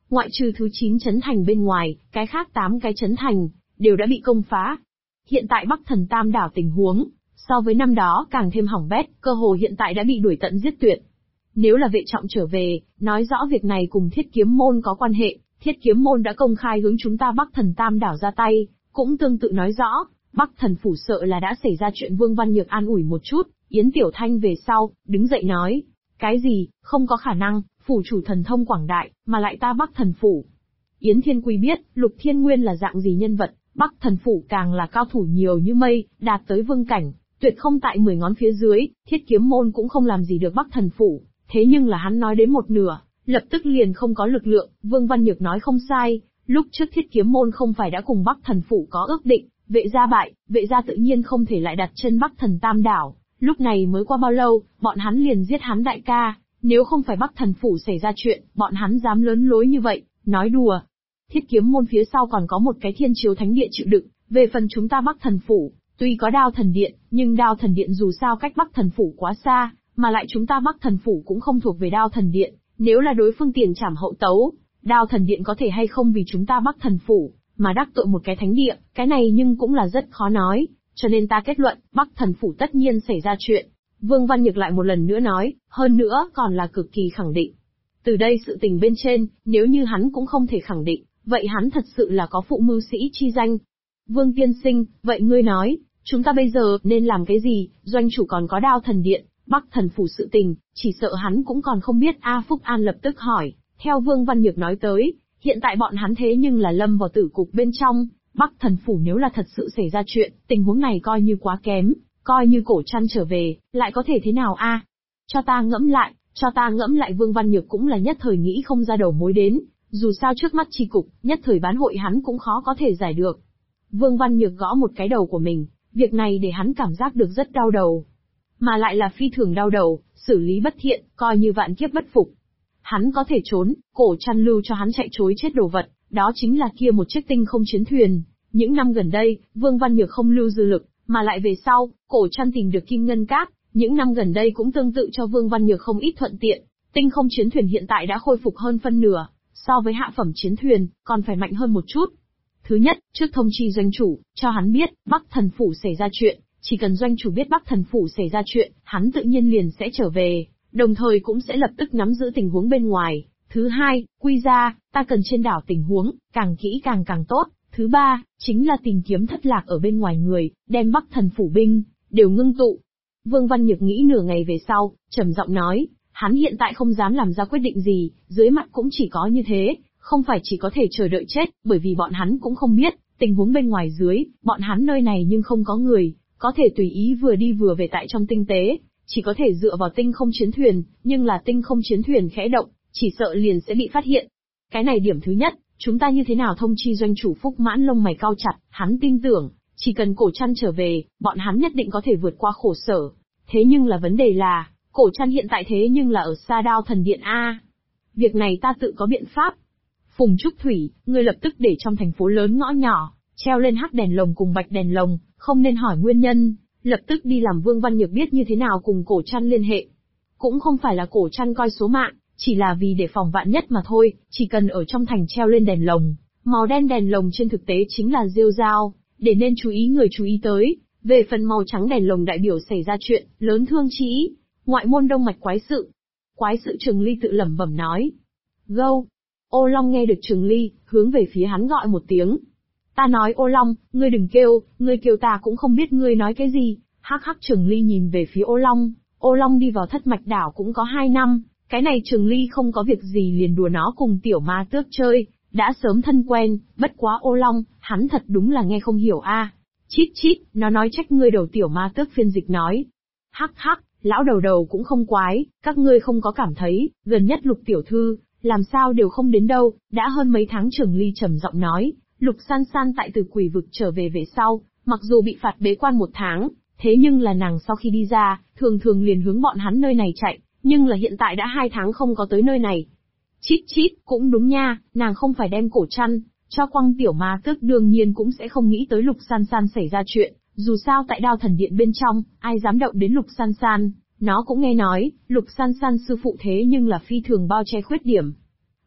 Ngoại trừ thứ 9 trấn thành bên ngoài, cái khác 8 cái trấn thành đều đã bị công phá. Hiện tại Bắc Thần Tam đảo tình huống, so với năm đó càng thêm hỏng bét, cơ hồ hiện tại đã bị đuổi tận giết tuyệt. Nếu là Vệ Trọng trở về, nói rõ việc này cùng Thiết Kiếm Môn có quan hệ, Thiết Kiếm Môn đã công khai hướng chúng ta Bắc Thần Tam đảo ra tay, cũng tương tự nói rõ, Bắc Thần phủ sợ là đã xảy ra chuyện. Vương Văn Nhược an ủi một chút, Yến Tiểu Thanh về sau, đứng dậy nói, cái gì, không có khả năng, phủ chủ thần thông quảng đại, mà lại ta Bắc Thần phủ. Yến Thiên Quy biết, Lục Thiên Nguyên là dạng gì nhân vật, Bắc Thần phủ càng là cao thủ nhiều như mây, đạt tới vương cảnh, tuyệt không tại 10 ngón phía dưới, Thiết Kiếm Môn cũng không làm gì được Bắc Thần phủ. Thế nhưng là hắn nói đến một nửa, lập tức liền không có lực lượng. Vương Văn Nhược nói không sai, lúc trước Thiết Kiếm Môn không phải đã cùng Bắc Thần phủ có ước định, Vệ gia bại, Vệ gia tự nhiên không thể lại đặt chân Bắc Thần Tam đảo. Lúc này mới qua bao lâu, bọn hắn liền giết hắn đại ca, nếu không phải Bắc Thần phủ xảy ra chuyện, bọn hắn dám lớn lối như vậy, nói đùa. Thiết Kiếm Môn phía sau còn có một cái Thiên Chiếu Thánh Địa chịu đựng, về phần chúng ta Bắc Thần phủ, tuy có Đao Thần Điện, nhưng Đao Thần Điện dù sao cách Bắc Thần phủ quá xa, mà lại chúng ta Bắc Thần phủ cũng không thuộc về Đao Thần Điện, nếu là đối phương tiền trảm hậu tấu, Đao Thần Điện có thể hay không vì chúng ta Bắc Thần phủ mà đắc tội một cái thánh địa, cái này nhưng cũng là rất khó nói, cho nên ta kết luận, Bắc Thần phủ tất nhiên xảy ra chuyện. Vương Văn Nhược lại một lần nữa nói, hơn nữa còn là cực kỳ khẳng định. Từ đây sự tình bên trên, nếu như hắn cũng không thể khẳng định, vậy hắn thật sự là có phụ mưu sĩ chi danh. Vương tiên sinh, vậy ngươi nói, chúng ta bây giờ nên làm cái gì? Doanh chủ còn có Đao Thần Điện, Bắc Thần phủ sự tình, chỉ sợ hắn cũng còn không biết. A Phúc An lập tức hỏi, theo Vương Văn Nhược nói tới, hiện tại bọn hắn thế nhưng là lâm vào tử cục bên trong, Bắc Thần phủ nếu là thật sự xảy ra chuyện, tình huống này coi như quá kém, coi như Cổ Trăn trở về, lại có thể thế nào a? Cho ta ngẫm lại. Vương Văn Nhược cũng là nhất thời nghĩ không ra đầu mối đến, dù sao trước mắt chi cục, nhất thời bán hội hắn cũng khó có thể giải được. Vương Văn Nhược gõ một cái đầu của mình, việc này để hắn cảm giác được rất đau đầu. Mà lại là phi thường đau đầu, xử lý bất thiện, coi như vạn kiếp bất phục. Hắn có thể trốn, Cổ Trăn lưu cho hắn chạy chối chết đồ vật, đó chính là kia một chiếc tinh không chiến thuyền. Những năm gần đây, Vương Văn Nhược không lưu dư lực, mà lại về sau, Cổ Trăn tìm được Kim Ngân Cát, những năm gần đây cũng tương tự cho Vương Văn Nhược không ít thuận tiện. Tinh không chiến thuyền hiện tại đã khôi phục hơn phân nửa, so với hạ phẩm chiến thuyền, còn phải mạnh hơn một chút. Thứ nhất, trước thông chi doanh chủ, cho hắn biết, Bắc Thần phủ xảy ra chuyện, chỉ cần doanh chủ biết Bắc Thần phủ xảy ra chuyện, hắn tự nhiên liền sẽ trở về, đồng thời cũng sẽ lập tức nắm giữ tình huống bên ngoài. Thứ hai, quy ra, ta cần trên đảo tình huống, càng kỹ càng tốt. Thứ ba, chính là tìm kiếm thất lạc ở bên ngoài người, đem Bắc Thần phủ binh đều ngưng tụ. Vương Văn Nhược nghĩ nửa ngày về sau, trầm giọng nói, hắn hiện tại không dám làm ra quyết định gì, dưới mặt cũng chỉ có như thế, không phải chỉ có thể chờ đợi chết, bởi vì bọn hắn cũng không biết, tình huống bên ngoài dưới, bọn hắn nơi này nhưng không có người, có thể tùy ý vừa đi vừa về tại trong tinh tế, chỉ có thể dựa vào tinh không chiến thuyền, nhưng là tinh không chiến thuyền khẽ động, chỉ sợ liền sẽ bị phát hiện. Cái này điểm thứ nhất, chúng ta như thế nào thông chi doanh chủ? Phúc Mãn lông mày cau chặt, hắn tin tưởng, chỉ cần Cổ Trăn trở về, bọn hắn nhất định có thể vượt qua khổ sở. Thế nhưng là vấn đề là, Cổ Trăn hiện tại thế nhưng là ở xa Đao Thần Điện a. Việc này ta tự có biện pháp. Phùng Trúc Thủy, ngươi lập tức để trong thành phố lớn ngõ nhỏ, treo lên hắc đèn lồng cùng bạch đèn lồng, không nên hỏi nguyên nhân, lập tức đi làm Vương Văn Nhược biết như thế nào cùng Cổ Trăn liên hệ. Cũng không phải là Cổ Trăn coi số mạng, chỉ là vì để phòng vạn nhất mà thôi, chỉ cần ở trong thành treo lên đèn lồng, màu đen đèn lồng trên thực tế chính là rêu dao, để nên chú ý người chú ý tới. Về phần màu trắng đèn lồng đại biểu xảy ra chuyện, lớn thương chí, ngoại môn đông mạch quái sự. Quái sự Trường Ly tự lẩm bẩm nói. Gâu! Ô Long nghe được Trường Ly, hướng về phía hắn gọi một tiếng. Ta nói Ô Long, ngươi đừng kêu, ngươi kêu ta cũng không biết ngươi nói cái gì. Hắc hắc. Trường Ly nhìn về phía Ô Long đi vào Thất Mạch Đảo cũng có 2 năm, cái này Trường Ly không có việc gì liền đùa nó cùng tiểu ma tước chơi, đã sớm thân quen, bất quá Ô Long, hắn thật đúng là nghe không hiểu a. Chít chít, nó nói trách ngươi đầu. Tiểu ma tước phiên dịch nói. Hắc hắc, lão đầu cũng không quái, các ngươi không có cảm thấy, gần nhất Lục tiểu thư, làm sao đều không đến đâu, đã hơn mấy tháng. Trường Ly trầm giọng nói, Lục San San tại Từ Quỷ vực trở về sau, mặc dù bị phạt bế quan 1 tháng, thế nhưng là nàng sau khi đi ra, thường liền hướng bọn hắn nơi này chạy, nhưng là hiện tại đã 2 tháng không có tới nơi này. Chít chít, cũng đúng nha, nàng không phải đem Cổ Trăn cho quăng. Tiểu ma tước đương nhiên cũng sẽ không nghĩ tới Lục San San xảy ra chuyện, dù sao tại Đao Thần Điện bên trong, ai dám động đến Lục San San, nó cũng nghe nói, Lục San San sư phụ thế nhưng là phi thường bao che khuyết điểm.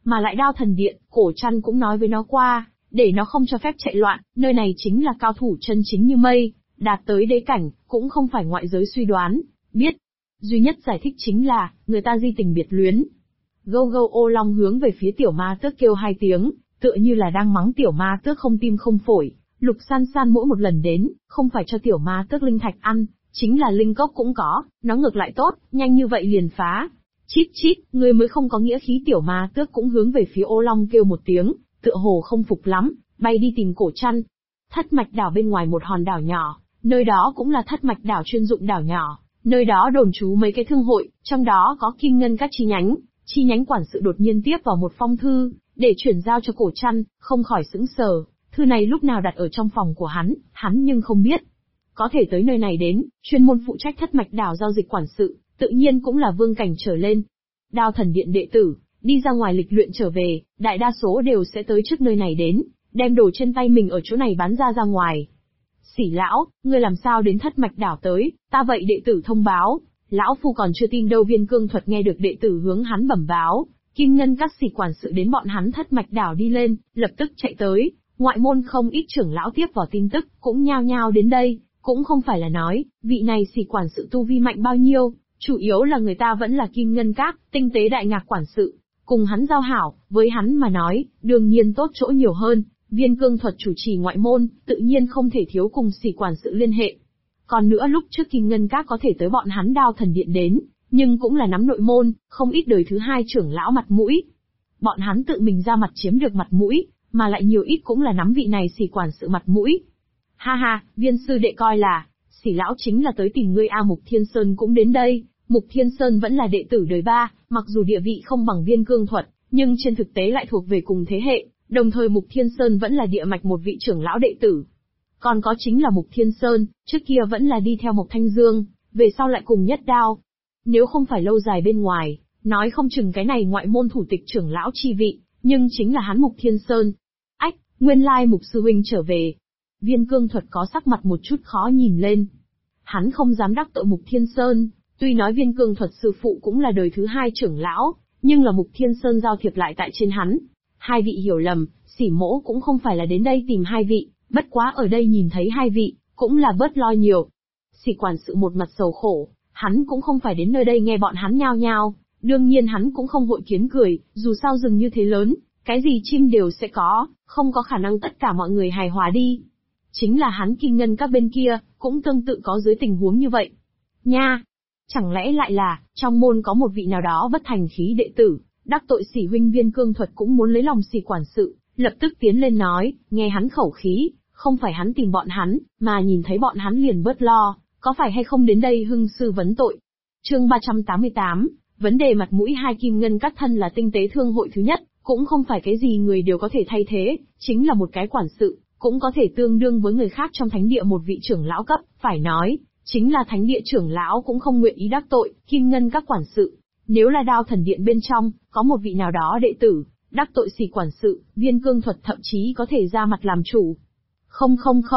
Mà lại Đao Thần Điện, Cổ Trăn cũng nói với nó qua, để nó không cho phép chạy loạn, nơi này chính là cao thủ chân chính như mây, đạt tới đế cảnh, cũng không phải ngoại giới suy đoán, biết. Duy nhất giải thích chính là, người ta di tình biệt luyến. Gâu gâu ô long hướng về phía tiểu ma tước kêu 2 tiếng, tựa như là đang mắng tiểu ma tước không tim không phổi. Lục San San mỗi một lần đến, không phải cho tiểu ma tước linh thạch ăn, chính là linh cốc cũng có, nó ngược lại tốt, nhanh như vậy liền phá. Chít chít, người mới không có nghĩa khí. Tiểu ma tước cũng hướng về phía ô long kêu một tiếng, tựa hồ không phục lắm, bay đi tìm Cổ Trăn. Thất mạch đảo bên ngoài một hòn đảo nhỏ, nơi đó cũng là thất mạch đảo chuyên dụng đảo nhỏ, nơi đó đồn trú mấy cái thương hội, trong đó có Kim Ngân các chi nhánh quản sự đột nhiên tiếp vào một phong thư, để chuyển giao cho Cổ Trăn, không khỏi sững sờ, thư này lúc nào đặt ở trong phòng của hắn nhưng không biết. Có thể tới nơi này đến, chuyên môn phụ trách thất mạch đảo giao dịch quản sự, tự nhiên cũng là vương cảnh trở lên. Đao Thần Điện đệ tử, đi ra ngoài lịch luyện trở về, đại đa số đều sẽ tới trước nơi này đến, đem đồ trên tay mình ở chỗ này bán ra ngoài. Sỉ lão, ngươi làm sao đến thất mạch đảo tới, ta vậy đệ tử thông báo, lão phu còn chưa tin đâu. Viên Cương Thuật nghe được đệ tử hướng hắn bẩm báo, Kim Ngân các sỉ quản sự đến bọn hắn thất mạch đảo đi lên, lập tức chạy tới, ngoại môn không ít trưởng lão tiếp vào tin tức, cũng nhao nhao đến đây, cũng không phải là nói, vị này sỉ quản sự tu vi mạnh bao nhiêu, chủ yếu là người ta vẫn là Kim Ngân các, tinh tế đại ngạc quản sự, cùng hắn giao hảo, với hắn mà nói, đương nhiên tốt chỗ nhiều hơn. Viên Cương Thuật chủ trì ngoại môn, tự nhiên không thể thiếu cùng sỉ quản sự liên hệ. Còn nữa lúc trước Kim Ngân các có thể tới bọn hắn Đao Thần Điện đến, nhưng cũng là nắm nội môn, không ít đời thứ 2 trưởng lão mặt mũi. Bọn hắn tự mình ra mặt chiếm được mặt mũi, mà lại nhiều ít cũng là nắm vị này sỉ quản sự mặt mũi. Ha ha, Viên sư đệ coi là, sỉ lão chính là tới tìm ngươi a. Mục Thiên Sơn cũng đến đây. Mục Thiên Sơn vẫn là đệ tử đời 3, mặc dù địa vị không bằng Viên Cương Thuật, nhưng trên thực tế lại thuộc về cùng thế hệ, đồng thời Mục Thiên Sơn vẫn là địa mạch một vị trưởng lão đệ tử. Còn có chính là Mục Thiên Sơn, trước kia vẫn là đi theo Mộc Thanh Dương, về sau lại cùng Nhất Đao. Nếu không phải lâu dài bên ngoài, nói không chừng cái này ngoại môn thủ tịch trưởng lão chi vị, nhưng chính là hắn Mục Thiên Sơn. Ách, nguyên lai Mục sư huynh trở về. Viên Cương Thuật có sắc mặt một chút khó nhìn lên. Hắn không dám đắc tội Mục Thiên Sơn, tuy nói Viên Cương Thuật sư phụ cũng là đời thứ 2 trưởng lão, nhưng là Mục Thiên Sơn giao thiệp lại tại trên hắn. Hai vị hiểu lầm, sỉ mỗ cũng không phải là đến đây tìm hai vị, bất quá ở đây nhìn thấy hai vị, cũng là bớt lo nhiều. Sỉ quản sự một mặt sầu khổ, hắn cũng không phải đến nơi đây nghe bọn hắn nhao nhao, đương nhiên hắn cũng không hội kiến cười, dù sao rừng như thế lớn, cái gì chim đều sẽ có, không có khả năng tất cả mọi người hài hòa đi. Chính là hắn Kim Ngân các bên kia, cũng tương tự có dưới tình huống như vậy. Nha! Chẳng lẽ lại là, trong môn có một vị nào đó bất thành khí đệ tử, đắc tội sỉ huynh. Viên Cương Thuật cũng muốn lấy lòng sỉ quản sự, lập tức tiến lên nói, nghe hắn khẩu khí, không phải hắn tìm bọn hắn, mà nhìn thấy bọn hắn liền bớt lo, có phải hay không đến đây hưng sư vấn tội. Chương 388, vấn đề mặt mũi. Hai Kim Ngân các thân là tinh tế thương hội thứ nhất, cũng không phải cái gì người đều có thể thay thế, chính là một cái quản sự, cũng có thể tương đương với người khác trong thánh địa một vị trưởng lão cấp, phải nói, chính là thánh địa trưởng lão cũng không nguyện ý đắc tội Kim Ngân các quản sự. Nếu là Đao Thần Điện bên trong, có một vị nào đó đệ tử, đắc tội sỉ quản sự, Viên Cương Thuật thậm chí có thể ra mặt làm chủ. Không,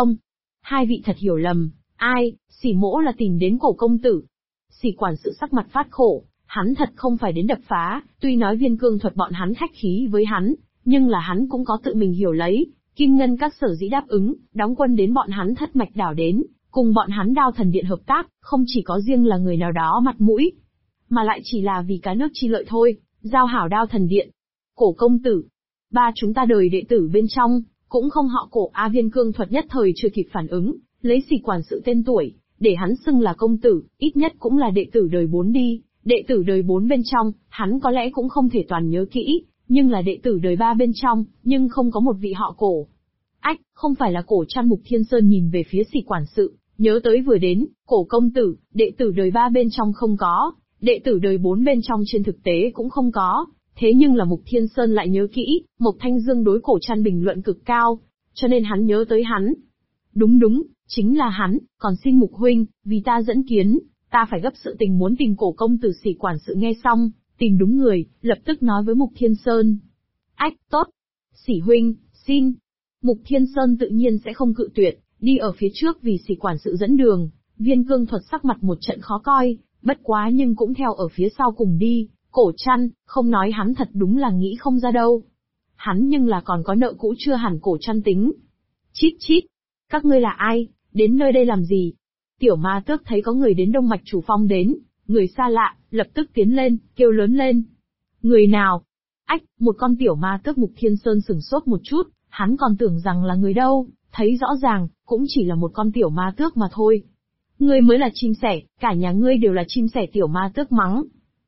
hai vị thật hiểu lầm, ai, sỉ mỗ là tìm đến Cổ công tử. Sỉ quản sự sắc mặt phát khổ, hắn thật không phải đến đập phá, tuy nói Viên Cương Thuật bọn hắn khách khí với hắn, nhưng là hắn cũng có tự mình hiểu lấy, Kim Ngân các sở dĩ đáp ứng, đóng quân đến bọn hắn thất mạch đảo đến, cùng bọn hắn Đao Thần Điện hợp tác, không chỉ có riêng là người nào đó mặt mũi, mà lại chỉ là vì cá nước chi lợi thôi, giao hảo Đao Thần Điện. Cổ công tử, ba chúng ta đời đệ tử bên trong, cũng không họ Cổ a. Viên Cương Thuật nhất thời chưa kịp phản ứng, lấy sỉ quản sự tên tuổi, để hắn xưng là công tử, ít nhất cũng là đệ tử đời 4 đi, đệ tử đời 4 bên trong, hắn có lẽ cũng không thể toàn nhớ kỹ, nhưng là đệ tử đời 3 bên trong, nhưng không có một vị họ Cổ. Ách, không phải là Cổ Trăn. Mục Thiên Sơn nhìn về phía sỉ quản sự, nhớ tới vừa đến, Cổ công tử, đệ tử đời 3 bên trong không có, đệ tử đời 4 bên trong trên thực tế cũng không có, thế nhưng là Mục Thiên Sơn lại nhớ kỹ, Mộc Thanh Dương đối Cổ Trăn bình luận cực cao, cho nên hắn nhớ tới hắn. Đúng, chính là hắn, còn xin Mục huynh, vì ta dẫn kiến, ta phải gấp sự tình muốn tìm Cổ công tử. Sỉ quản sự nghe xong, tìm đúng người, lập tức nói với Mục Thiên Sơn. Ách, tốt. Sỉ huynh, xin. Mục Thiên Sơn tự nhiên sẽ không cự tuyệt, đi ở phía trước vì sỉ quản sự dẫn đường. Viên Cương Thuật sắc mặt một trận khó coi, bất quá nhưng cũng theo ở phía sau cùng đi, Cổ Trăn, không nói hắn thật đúng là nghĩ không ra đâu. Hắn nhưng là còn có nợ cũ chưa hẳn Cổ Trăn tính. Chít chít, các ngươi là ai, đến nơi đây làm gì? Tiểu Ma Tước thấy có người đến Đông Mạch Chủ Phong đến, người xa lạ, lập tức tiến lên, kêu lớn lên. Người nào? Ách, một con tiểu Ma Tước Mục Thiên Sơn sửng sốt một chút, hắn còn tưởng rằng là người đâu, thấy rõ ràng, cũng chỉ là một con tiểu Ma Tước mà thôi. Ngươi mới là chim sẻ, cả nhà ngươi đều là chim sẻ, tiểu Ma Tước mắng.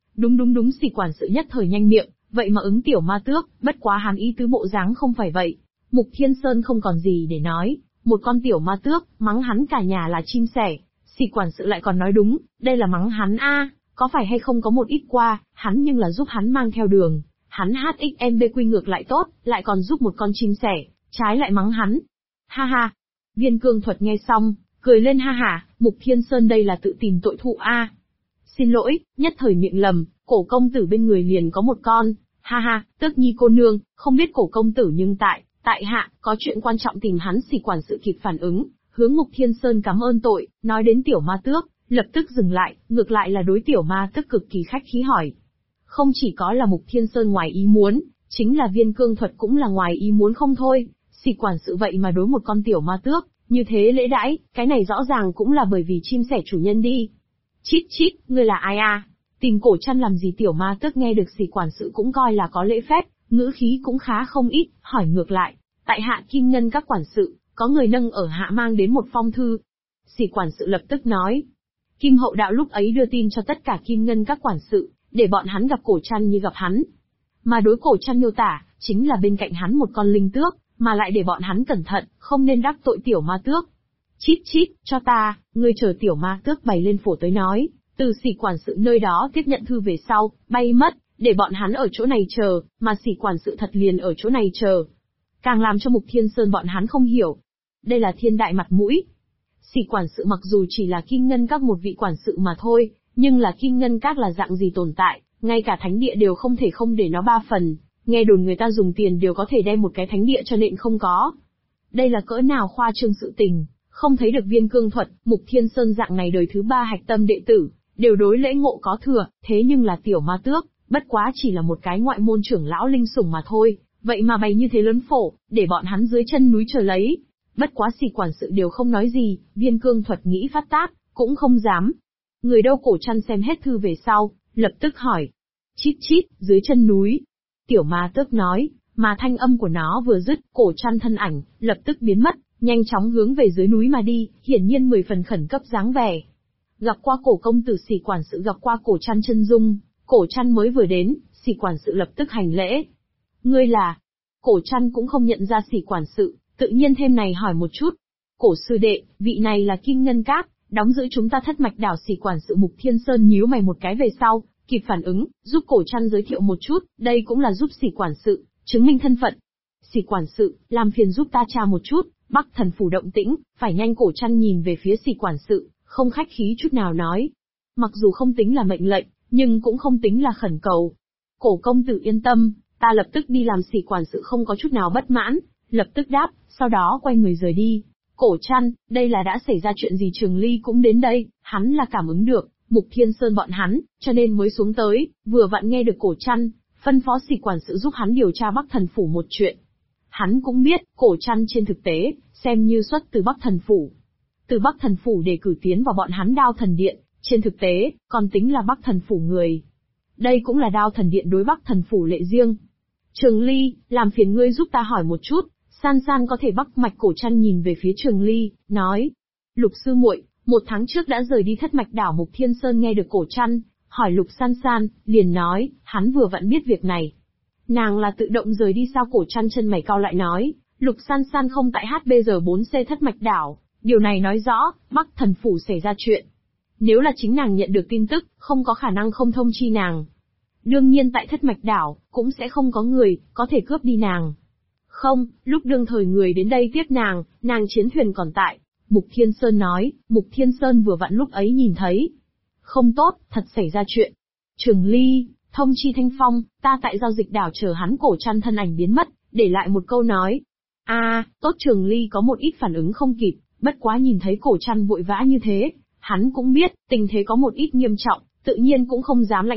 Đúng, Sĩ quản sự nhất thời nhanh miệng, vậy mà ứng tiểu Ma Tước, bất quá hắn ý tứ bộ dáng không phải vậy. Mục Thiên Sơn không còn gì để nói, một con tiểu Ma Tước, mắng hắn cả nhà là chim sẻ, Sĩ quản sự lại còn nói đúng, đây là mắng hắn a, có phải hay không có một ít qua, hắn nhưng là giúp hắn mang theo đường, hắn HXMB ngược lại tốt, lại còn giúp một con chim sẻ, trái lại mắng hắn. Ha ha, Viên Cương Thuật nghe xong, cười lên ha hả, Mục Thiên Sơn đây là tự tìm tội thụ a. Xin lỗi, nhất thời miệng lầm, Cổ công tử bên người liền có một con, ha ha, Tước Nhi cô nương, không biết Cổ công tử nhưng tại hạ, có chuyện quan trọng tìm hắn. Sĩ quản sự kịp phản ứng, hướng Mục Thiên Sơn cảm ơn tội, nói đến tiểu Ma Tước, lập tức dừng lại, ngược lại là đối tiểu Ma Tước cực kỳ khách khí hỏi. Không chỉ có là Mục Thiên Sơn ngoài ý muốn, chính là Viên Cương Thuật cũng là ngoài ý muốn không thôi, Sĩ quản sự vậy mà đối một con tiểu Ma Tước, như thế lễ đãi, cái này rõ ràng cũng là bởi vì chim sẻ chủ nhân đi. Chít chít, ngươi là ai à? Tìm Cổ Trăn làm gì? Tiểu Ma Tước nghe được Sĩ quản sự cũng coi là có lễ phép, ngữ khí cũng khá không ít, hỏi ngược lại, tại hạ Kim Ngân các quản sự, có người nâng ở hạ mang đến một phong thư. Sĩ quản sự lập tức nói, Kim Hậu Đạo lúc ấy đưa tin cho tất cả Kim Ngân các quản sự, để bọn hắn gặp Cổ Trăn như gặp hắn. Mà đối Cổ Trăn miêu tả, chính là bên cạnh hắn một con linh tước, mà lại để bọn hắn cẩn thận, không nên đắc tội tiểu Ma Tước. Chít chít, cho ta, ngươi chờ tiểu Ma Tước bày lên phổ tới nói, từ Sĩ quản sự nơi đó tiếp nhận thư về sau, bay mất, để bọn hắn ở chỗ này chờ, mà Sĩ quản sự thật liền ở chỗ này chờ. Càng làm cho Mục Thiên Sơn bọn hắn không hiểu. Đây là thiên đại mặt mũi. Sĩ quản sự mặc dù chỉ là Kim Ngân các một vị quản sự mà thôi, nhưng là Kim Ngân các là dạng gì tồn tại, ngay cả thánh địa đều không thể không để nó 3 phần, nghe đồn người ta dùng tiền đều có thể đem một cái thánh địa cho nện không có. Đây là cỡ nào khoa trương sự tình, không thấy được Viên Cương Thuật, Mục Thiên Sơn dạng này đời thứ 3 hạch tâm đệ tử, đều đối lễ ngộ có thừa, thế nhưng là tiểu Ma Tước, bất quá chỉ là một cái ngoại môn trưởng lão linh sủng mà thôi, vậy mà bày như thế lớn phổ, để bọn hắn dưới chân núi chờ lấy. Bất quá Sĩ quản sự đều không nói gì, Viên Cương Thuật nghĩ phát tác, cũng không dám. Người đâu? Cổ Trăn xem hết thư về sau, lập tức hỏi. Chít chít, dưới chân núi. Tiểu Ma Tước nói, mà thanh âm của nó vừa dứt, Cổ Trăn thân ảnh, lập tức biến mất, nhanh chóng hướng về dưới núi mà đi, hiển nhiên 10 phần khẩn cấp dáng vẻ. Gặp qua Cổ công tử. Sĩ quản sự gặp qua Cổ Trăn chân dung, Cổ Trăn mới vừa đến, Sĩ quản sự lập tức hành lễ. Ngươi là? Cổ Trăn cũng không nhận ra Sĩ quản sự, tự nhiên thêm này hỏi một chút. Cổ sư đệ, vị này là Kim Ngân Các, đóng giữ chúng ta Thất Mạch Đảo. Sĩ quản sự Mục Thiên Sơn nhíu mày một cái về sau, kịp phản ứng, giúp Cổ Trăn giới thiệu một chút, đây cũng là giúp Sĩ quản sự chứng minh thân phận. Sĩ quản sự, làm phiền giúp ta tra một chút, Bắc Thần phủ động tĩnh, phải nhanh. Cổ Trăn nhìn về phía Sĩ quản sự, không khách khí chút nào nói. Mặc dù không tính là mệnh lệnh, nhưng cũng không tính là khẩn cầu. Cổ công tử yên tâm, ta lập tức đi làm. Sĩ quản sự không có chút nào bất mãn, lập tức đáp, sau đó quay người rời đi. Cổ Trăn, đây là đã xảy ra chuyện gì? Trường Ly cũng đến đây, hắn là cảm ứng được Mục Thiên Sơn bọn hắn, cho nên mới xuống tới, vừa vặn nghe được Cổ Trăn phân phó Sĩ quản sự giúp hắn điều tra Bắc Thần phủ một chuyện. Hắn cũng biết, Cổ Trăn trên thực tế, xem như xuất từ Bắc Thần phủ. Từ Bắc Thần phủ đề cử tiến vào bọn hắn Đao Thần Điện, trên thực tế, còn tính là Bắc Thần phủ người. Đây cũng là Đao Thần Điện đối Bắc Thần phủ lệ riêng. Trường Ly, làm phiền ngươi giúp ta hỏi một chút, San San có thể bắc mạch? Cổ Trăn nhìn về phía Trường Ly, nói. Lục sư muội, 1 tháng trước đã rời đi Thất Mạch Đảo. Mục Thiên Sơn nghe được Cổ Trăn hỏi Lục San San, liền nói, hắn vừa vặn biết việc này. Nàng là tự động rời đi sao? Cổ Trăn chân mày cau lại nói, Lục San San không tại HBG4C Thất Mạch Đảo, điều này nói rõ, Bắc Thần phủ xảy ra chuyện. Nếu là chính nàng nhận được tin tức, không có khả năng không thông chi nàng. Đương nhiên tại Thất Mạch Đảo, cũng sẽ không có người có thể cướp đi nàng. Không, lúc đương thời người đến đây tiếp nàng chiến thuyền còn tại. Mục Thiên Sơn nói, Mục Thiên Sơn vừa vặn lúc ấy nhìn thấy. Không tốt, thật xảy ra chuyện. Trường Ly, thông chi Thanh Phong, ta tại giao dịch đảo chờ hắn. Cổ Trăn thân ảnh biến mất, để lại một câu nói. Tốt. Trường Ly có một ít phản ứng không kịp, bất quá nhìn thấy Cổ Trăn vội vã như thế, hắn cũng biết, tình thế có một ít nghiêm trọng, tự nhiên cũng không dám lãnh đạm,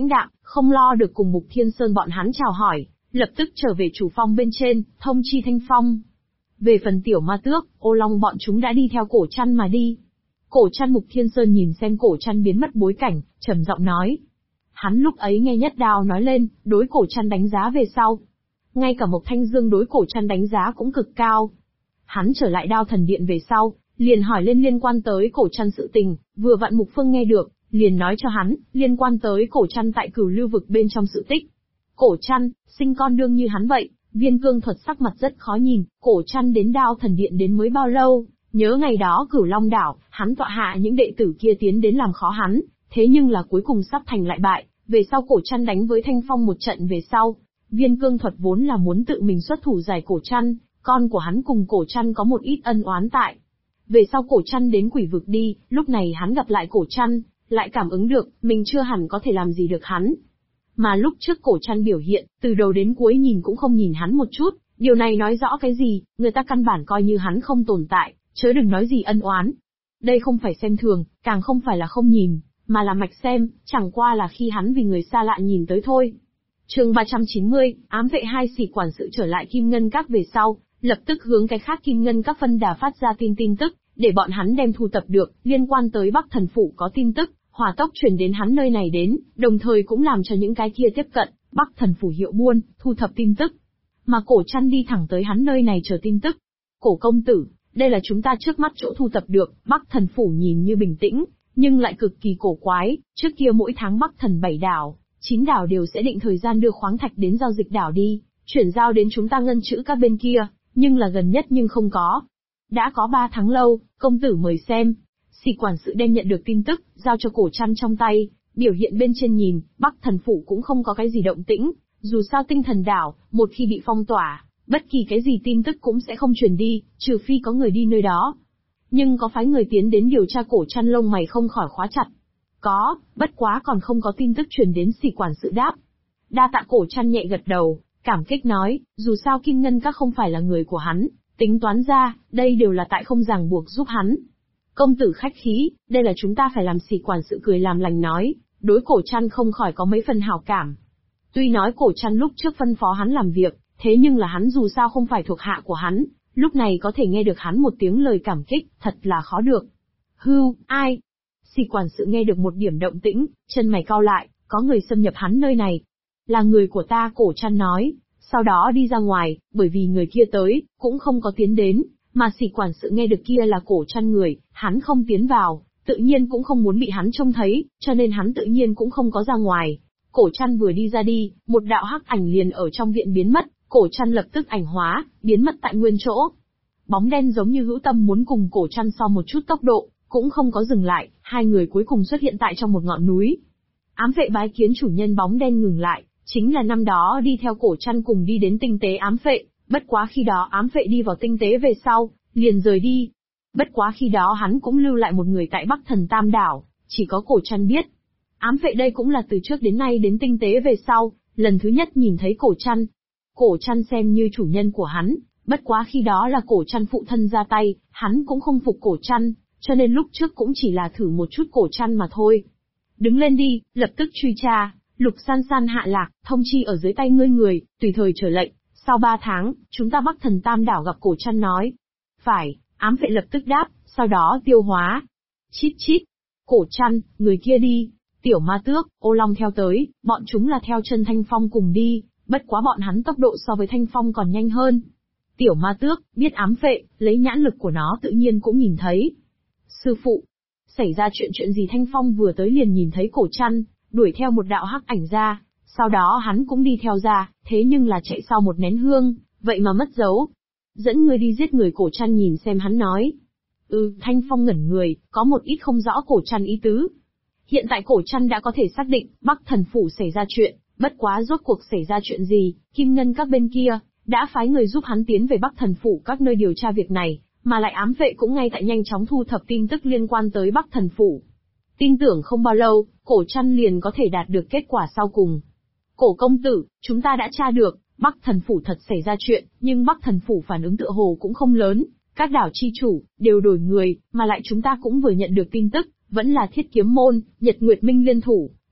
không lo được cùng Mục Thiên Sơn bọn hắn chào hỏi, lập tức trở về chủ phong bên trên, thông chi Thanh Phong. Về phần Tiểu Ma Tước, Ô Long bọn chúng đã đi theo Cổ Trăn mà đi. Cổ Trăn Mục Thiên Sơn nhìn xem Cổ Trăn biến mất bối cảnh, trầm giọng nói. Hắn lúc ấy nghe Nhất Đao nói lên, đối Cổ Trăn đánh giá về sau. Ngay cả Mộc Thanh Dương đối Cổ Trăn đánh giá cũng cực cao. Hắn trở lại Đao Thần Điện về sau, liền hỏi lên liên quan tới Cổ Trăn sự tình, vừa vặn Mục Phương nghe được, liền nói cho hắn, liên quan tới Cổ Trăn tại Cửu Lưu vực bên trong sự tích. Cổ Trăn, sinh con đương như hắn vậy, Viên Cương Thuật sắc mặt rất khó nhìn, Cổ Trăn đến Đao Thần Điện đến mới bao lâu, nhớ ngày đó Cửu Long đảo, hắn tọa hạ những đệ tử kia tiến đến làm khó hắn, thế nhưng là cuối cùng sắp thành lại bại, về sau Cổ Trăn đánh với Thanh Phong một trận về sau, Viên Cương Thuật vốn là muốn tự mình xuất thủ giải Cổ Trăn, con của hắn cùng Cổ Trăn có một ít ân oán tại. Về sau Cổ Trăn đến Quỷ vực đi, lúc này hắn gặp lại Cổ Trăn, lại cảm ứng được, mình chưa hẳn có thể làm gì được hắn. Mà lúc trước Cổ Trăn biểu hiện, từ đầu đến cuối nhìn cũng không nhìn hắn một chút, điều này nói rõ cái gì, người ta căn bản coi như hắn không tồn tại, chớ đừng nói gì ân oán. Đây không phải xem thường, càng không phải là không nhìn, mà là mạch xem, chẳng qua là khi hắn vì người xa lạ nhìn tới thôi. Chương 390, ám vệ hai Sĩ quản sự trở lại Kim Ngân Các về sau, lập tức hướng cái khác Kim Ngân Các phân đà phát ra tin tức, để bọn hắn đem thu tập được, liên quan tới Bắc Thần Phủ có tin tức, hỏa tốc truyền đến hắn nơi này đến, đồng thời cũng làm cho những cái kia tiếp cận, Bắc Thần Phủ hiệu buôn, thu thập tin tức. Mà Cổ Trăn đi thẳng tới hắn nơi này chờ tin tức. Cổ công tử, đây là chúng ta trước mắt chỗ thu tập được, Bắc Thần Phủ nhìn như bình tĩnh, nhưng lại cực kỳ cổ quái, trước kia mỗi tháng Bắc Thần 7 đảo, 9 đảo đều sẽ định thời gian đưa khoáng thạch đến giao dịch đảo đi, chuyển giao đến chúng ta ngân chữ các bên kia, nhưng là gần nhất nhưng không có. Đã có 3 tháng lâu, công tử mời xem. Sĩ quản sự đem nhận được tin tức, giao cho Cổ Trăn trong tay, biểu hiện bên trên nhìn, Bắc Thần Phủ cũng không có cái gì động tĩnh, dù sao tinh thần đảo, một khi bị phong tỏa, bất kỳ cái gì tin tức cũng sẽ không truyền đi, trừ phi có người đi nơi đó. Nhưng có phái người tiến đến điều tra Cổ Trăn lông mày không khỏi khóa chặt. Có, bất quá còn không có tin tức truyền đến. Sĩ quản sự đáp. Đa tạ. Cổ Trăn nhẹ gật đầu, cảm kích nói, dù sao Kim Ngân Các không phải là người của hắn, tính toán ra, đây đều là tại không ràng buộc giúp hắn. Công tử khách khí, đây là chúng ta phải làm. Sĩ quản sự cười làm lành nói, đối Cổ Trăn không khỏi có mấy phần hảo cảm. Tuy nói Cổ Trăn lúc trước phân phó hắn làm việc, thế nhưng là hắn dù sao không phải thuộc hạ của hắn, lúc này có thể nghe được hắn một tiếng lời cảm kích, thật là khó được. Hưu, ai? Sĩ quản sự nghe được một điểm động tĩnh, chân mày cau lại, có người xâm nhập hắn nơi này. Là người của ta. Cổ Trăn nói, sau đó đi ra ngoài, bởi vì người kia tới, cũng không có tiến đến, mà Sĩ quản sự nghe được kia là Cổ Trăn người, hắn không tiến vào, tự nhiên cũng không muốn bị hắn trông thấy, cho nên hắn tự nhiên cũng không có ra ngoài. Cổ Trăn vừa đi ra đi, một đạo hắc ảnh liền ở trong viện biến mất, Cổ Trăn lập tức ảnh hóa, biến mất tại nguyên chỗ. Bóng đen giống như hữu tâm muốn cùng Cổ Trăn so một chút tốc độ, cũng không có dừng lại, hai người cuối cùng xuất hiện tại trong một ngọn núi. Ám vệ bái kiến chủ nhân. Bóng đen ngừng lại, chính là năm đó đi theo Cổ Trăn cùng đi đến tinh tế ám vệ, bất quá khi đó ám vệ đi vào tinh tế về sau, liền rời đi. Bất quá khi đó hắn cũng lưu lại một người tại Bắc Thần Tam Đảo, chỉ có Cổ Trăn biết. Ám vệ đây cũng là từ trước đến nay đến tinh tế về sau, lần thứ nhất nhìn thấy Cổ Trăn. Cổ Trăn xem như chủ nhân của hắn, bất quá khi đó là Cổ Trăn phụ thân ra tay, hắn cũng không phục Cổ Trăn, cho nên lúc trước cũng chỉ là thử một chút Cổ Trăn mà thôi. Đứng lên đi, lập tức truy tra, Lục San San hạ lạc, thông chi ở dưới tay ngươi người, tùy thời trở lệnh, sau 3 tháng, chúng ta Bắc Thần Tam Đảo gặp. Cổ Trăn nói. Phải, ám vệ lập tức đáp, sau đó tiêu hóa. Chít chít. Cổ Trăn, người kia đi. Tiểu Ma Tước, Ô Long theo tới, bọn chúng là theo chân Thanh Phong cùng đi, bất quá bọn hắn tốc độ so với Thanh Phong còn nhanh hơn. Tiểu Ma Tước, biết ám vệ, lấy nhãn lực của nó tự nhiên cũng nhìn thấy. Sư phụ, xảy ra chuyện gì? Thanh Phong vừa tới liền nhìn thấy Cổ Trăn, đuổi theo một đạo hắc ảnh ra, sau đó hắn cũng đi theo ra, thế nhưng là chạy sau một nén hương, vậy mà mất dấu. Dẫn ngươi đi giết người. Cổ Trăn nhìn xem hắn nói. Thanh Phong ngẩn người, có một ít không rõ Cổ Trăn ý tứ. Hiện tại Cổ Trăn đã có thể xác định, Bắc Thần Phủ xảy ra chuyện, bất quá rốt cuộc xảy ra chuyện gì, Kim Ngân Các bên kia, đã phái người giúp hắn tiến về Bắc Thần Phủ các nơi điều tra việc này, mà lại ám vệ cũng ngay tại nhanh chóng thu thập tin tức liên quan tới Bắc Thần Phủ. Tin tưởng không bao lâu, Cổ Trăn liền có thể đạt được kết quả sau cùng. Cổ công tử, chúng ta đã tra được, Bắc Thần Phủ thật xảy ra chuyện, nhưng Bắc Thần Phủ phản ứng tựa hồ cũng không lớn, các đảo chi chủ, đều đổi người, mà lại chúng ta cũng vừa nhận được tin tức, vẫn là Thiết Kiếm Môn, Nhật Nguyệt Minh liên thủ,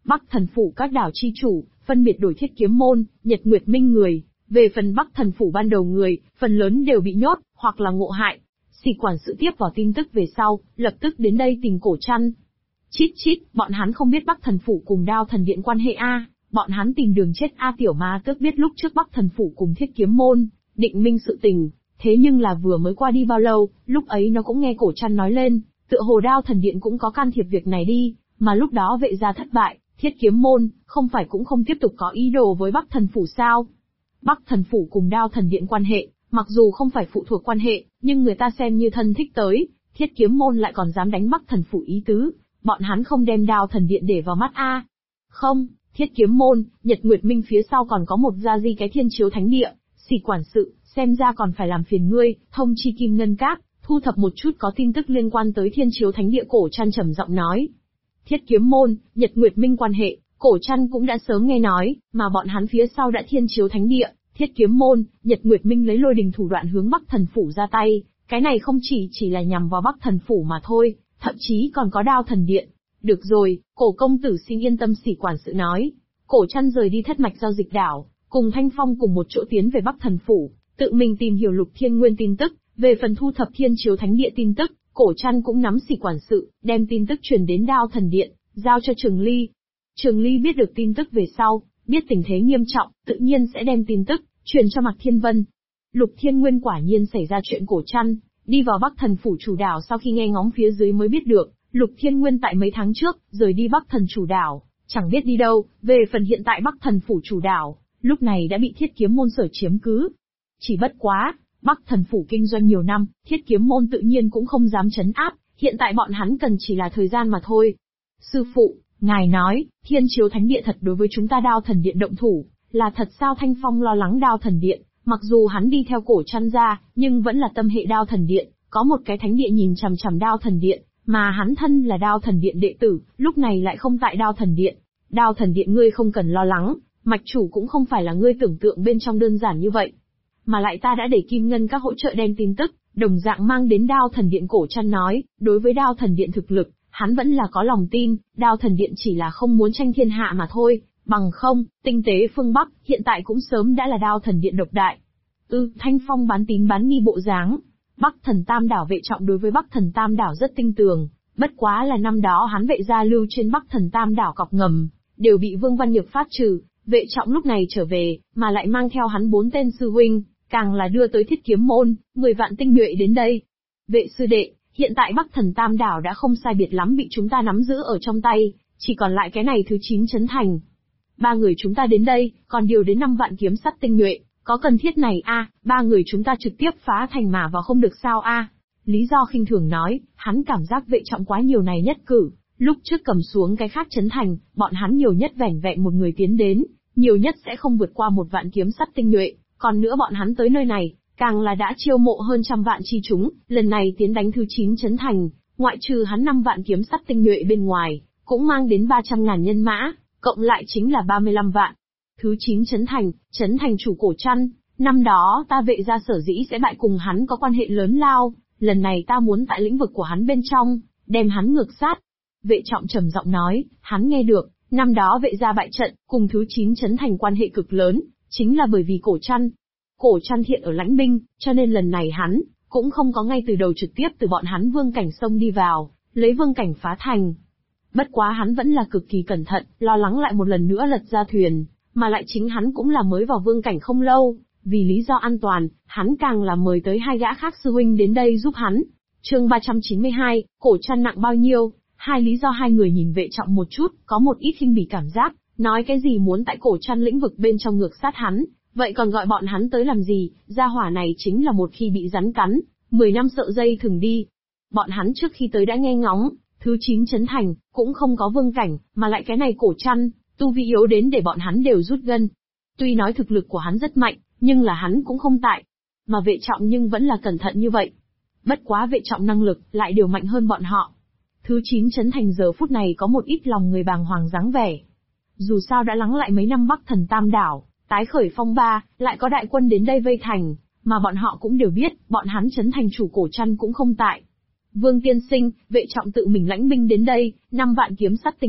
Bắc Thần Phủ các đảo chi chủ, phân biệt đổi Thiết Kiếm Môn, Nhật Nguyệt Minh người. Về phần Bắc Thần Phủ ban đầu người, phần lớn đều bị nhốt, hoặc là ngộ hại. Sĩ quản sự tiếp vào tin tức về sau, lập tức đến đây tìm Cổ Trăn. Chít chít, bọn hắn không biết Bắc Thần Phủ cùng Đao Thần Điện quan hệ a, bọn hắn tìm đường chết a. Tiểu Ma Tước biết lúc trước Bắc Thần Phủ cùng Thiết Kiếm Môn định minh sự tình, thế nhưng là vừa mới qua đi bao lâu, lúc ấy nó cũng nghe Cổ Trăn nói lên, tựa hồ Đao Thần Điện cũng có can thiệp việc này đi, mà lúc đó vệ gia thất bại, Thiết Kiếm Môn không phải cũng không tiếp tục có ý đồ với Bắc Thần Phủ sao? Bắc Thần Phủ cùng Đao Thần Điện quan hệ, mặc dù không phải phụ thuộc quan hệ, nhưng người ta xem như thân thích tới, Thiết Kiếm Môn lại còn dám đánh Bắc Thần Phủ ý tứ, bọn hắn không đem Đao Thần Điện để vào mắt a. Không, Thiết Kiếm Môn, Nhật Nguyệt Minh phía sau còn có một gia di cái Thiên Chiếu Thánh Địa, Sĩ quản sự, xem ra còn phải làm phiền ngươi, thông chi Kim Ngân Các, thu thập một chút có tin tức liên quan tới Thiên Chiếu Thánh Địa. Cổ Trăn trầm giọng nói. Thiết Kiếm Môn, Nhật Nguyệt Minh quan hệ, Cổ Trăn cũng đã sớm nghe nói, mà bọn hắn phía sau đã Thiên Chiếu Thánh Địa, Thiết Kiếm Môn, Nhật Nguyệt Minh lấy lôi đình thủ đoạn hướng Bắc Thần Phủ ra tay, cái này không chỉ là nhằm vào Bắc Thần Phủ mà thôi, thậm chí còn có Đao Thần Điện. Được rồi, Cổ công tử xin yên tâm. Sĩ quản sự nói. Cổ Trăn rời đi thất mạch giao dịch đảo, cùng Thanh Phong cùng một chỗ tiến về Bắc Thần Phủ, tự mình tìm hiểu Lục Thiên Nguyên tin tức, về phần thu thập Thiên Chiếu Thánh Địa tin tức, Cổ Trăn cũng nắm Sĩ quản sự, đem tin tức truyền đến Đao Thần Điện, giao cho Trường Ly. Trường Ly biết được tin tức về sau, biết tình thế nghiêm trọng, tự nhiên sẽ đem tin tức truyền cho Mạc Thiên Vân. Lục Thiên Nguyên quả nhiên xảy ra chuyện. Cổ Trăn đi vào Bắc Thần Phủ chủ đảo sau khi nghe ngóng phía dưới mới biết được, Lục Thiên Nguyên tại mấy tháng trước rời đi Bắc Thần chủ đảo, chẳng biết đi đâu. Về phần hiện tại Bắc Thần Phủ chủ đảo, lúc này đã bị Thiết Kiếm Môn sở chiếm cứ. Chỉ bất quá, Bắc Thần Phủ kinh doanh nhiều năm, Thiết Kiếm Môn tự nhiên cũng không dám trấn áp, hiện tại bọn hắn cần chỉ là thời gian mà thôi. Sư phụ, ngài nói, Thiên Chiếu Thánh Địa thật đối với chúng ta Đao Thần Điện động thủ, là thật sao? Thanh Phong lo lắng Đao Thần Điện, mặc dù hắn đi theo Cổ Trăn ra, nhưng vẫn là tâm hệ Đao Thần Điện, có một cái thánh địa nhìn chằm chằm Đao Thần Điện, mà hắn thân là Đao Thần Điện đệ tử, lúc này lại không tại Đao Thần Điện. Đao Thần Điện ngươi không cần lo lắng, mạch chủ cũng không phải là ngươi tưởng tượng bên trong đơn giản như vậy. Mà lại ta đã để Kim Ngân các hỗ trợ đem tin tức, đồng dạng mang đến Đao Thần Điện. Cổ Trăn nói, đối với Đao Thần Điện thực lực, hắn vẫn là có lòng tin, Đao Thần Điện chỉ là không muốn tranh thiên hạ mà thôi, bằng không, tinh tế phương Bắc, hiện tại cũng sớm đã là Đao Thần Điện độc đại. Thanh Phong bán tín bán nghi bộ dáng. Bắc Thần Tam Đảo Vệ Trọng đối với Bắc Thần Tam Đảo rất tinh tường, bất quá là năm đó hắn Vệ gia lưu trên Bắc Thần Tam Đảo cọc ngầm, đều bị Vương Văn Nhược phát trừ, Vệ Trọng lúc này trở về, mà lại mang theo hắn 4 tên sư huynh, càng là đưa tới Thiết Kiếm Môn, 10 vạn tinh nhuệ đến đây. Vệ sư đệ, hiện tại Bắc Thần Tam Đảo đã không sai biệt lắm bị chúng ta nắm giữ ở trong tay, chỉ còn lại cái này thứ 9 trấn thành. 3 người chúng ta đến đây, còn điều đến 5 vạn kiếm sắt tinh nhuệ, có cần thiết này a? 3 người chúng ta trực tiếp phá thành mà vào không được sao a? Lý Do khinh thường nói, hắn cảm giác Vệ Trọng quá nhiều này nhất cử, lúc trước cầm xuống cái khác trấn thành, bọn hắn nhiều nhất vẻn vẹn một người tiến đến, nhiều nhất sẽ không vượt qua 1 vạn kiếm sắt tinh nhuệ, còn nữa bọn hắn tới nơi này, càng là đã chiêu mộ hơn trăm vạn chi chúng, lần này tiến đánh thứ 9 trấn thành, ngoại trừ hắn 5 vạn kiếm sắt tinh nhuệ bên ngoài, cũng mang đến 300.000 nhân mã, cộng lại chính là 35 vạn. Thứ 9 trấn thành chủ Cổ Trăn, năm đó ta Vệ gia sở dĩ sẽ bại cùng hắn có quan hệ lớn lao, lần này ta muốn tại lĩnh vực của hắn bên trong, đem hắn ngược sát. Vệ Trọng trầm giọng nói, hắn nghe được, năm đó Vệ gia bại trận, cùng thứ 9 trấn thành quan hệ cực lớn, chính là bởi vì Cổ Trăn. Cổ Trăn thiện ở lãnh binh, cho nên lần này hắn cũng không có ngay từ đầu trực tiếp từ bọn hắn vương cảnh xông đi vào, lấy vương cảnh phá thành. Bất quá hắn vẫn là cực kỳ cẩn thận, lo lắng lại một lần nữa lật ra thuyền, mà lại chính hắn cũng là mới vào vương cảnh không lâu, vì lý do an toàn, hắn càng là mời tới 2 gã khác sư huynh đến đây giúp hắn. Chương 392, Cổ Trăn nặng bao nhiêu? Hai lý do. Hai người nhìn Vệ Trọng một chút, có một ít khinh bỉ cảm giác, nói cái gì muốn tại Cổ Trăn lĩnh vực bên trong ngược sát hắn, vậy còn gọi bọn hắn tới làm gì? Gia hỏa này chính là một khi bị rắn cắn, 10 năm sợ dây thừng đi. Bọn hắn trước khi tới đã nghe ngóng, thứ 9 trấn thành cũng không có vương cảnh, mà lại cái này Cổ Trăn tu vi yếu đến để bọn hắn đều rút gân. Tuy nói thực lực của hắn rất mạnh, nhưng là hắn cũng không tại. Mà Vệ Trọng nhưng vẫn là cẩn thận như vậy. Bất quá Vệ Trọng năng lực lại đều mạnh hơn bọn họ. Thứ 9 trấn thành giờ phút này có một ít lòng người bàng hoàng dáng vẻ. Dù sao đã lắng lại mấy năm Bắc Thần Tam Đảo, tái khởi phong ba, lại có đại quân đến đây vây thành, mà bọn họ cũng đều biết, bọn hắn trấn thành chủ Cổ Trăn cũng không tại. Vương tiên sinh, Vệ Trọng tự mình lãnh binh đến đây, 5 vạn kiếm sắt tinh nhuệ,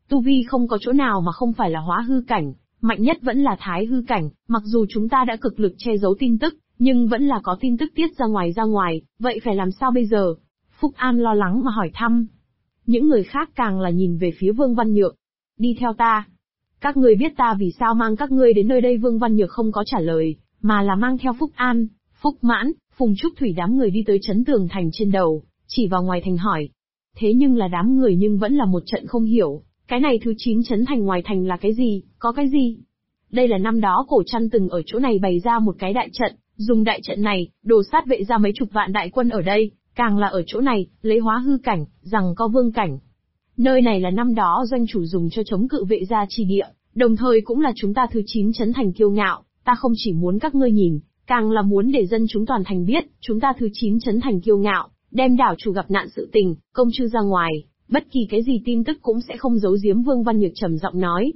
Tu vi không có chỗ nào mà không phải là hóa hư cảnh, mạnh nhất vẫn là thái hư cảnh, mặc dù chúng ta đã cực lực che giấu tin tức, nhưng vẫn là có tin tức tiết ra ngoài, vậy phải làm sao bây giờ? Phúc An lo lắng mà hỏi thăm. Những người khác càng là nhìn về phía Vương Văn Nhược. Đi theo ta. Các ngươi biết ta vì sao mang các ngươi đến nơi đây? Vương Văn Nhược không có trả lời, mà là mang theo Phúc An, Phúc Mãn, Phùng Trúc Thủy đám người đi tới trấn tường thành trên đầu, chỉ vào ngoài thành hỏi. Thế nhưng là đám người nhưng vẫn là một trận không hiểu, cái này thứ 9 trấn thành ngoài thành là cái gì, có cái gì? Đây là năm đó Cổ Trăn từng ở chỗ này bày ra một cái đại trận, dùng đại trận này, đồ sát vệ ra mấy chục vạn đại quân ở đây, càng là ở chỗ này, lấy hóa hư cảnh, rằng có vương cảnh. Nơi này là năm đó doanh chủ dùng cho chống cự vệ gia chi địa, đồng thời cũng là chúng ta thứ 9 trấn thành kiêu ngạo, ta không chỉ muốn các ngươi nhìn, càng là muốn để dân chúng toàn thành biết, chúng ta thứ 9 trấn thành kiêu ngạo, đem đảo chủ gặp nạn sự tình, công chư ra ngoài, bất kỳ cái gì tin tức cũng sẽ không giấu giếm. Vương Văn Nhược trầm giọng nói.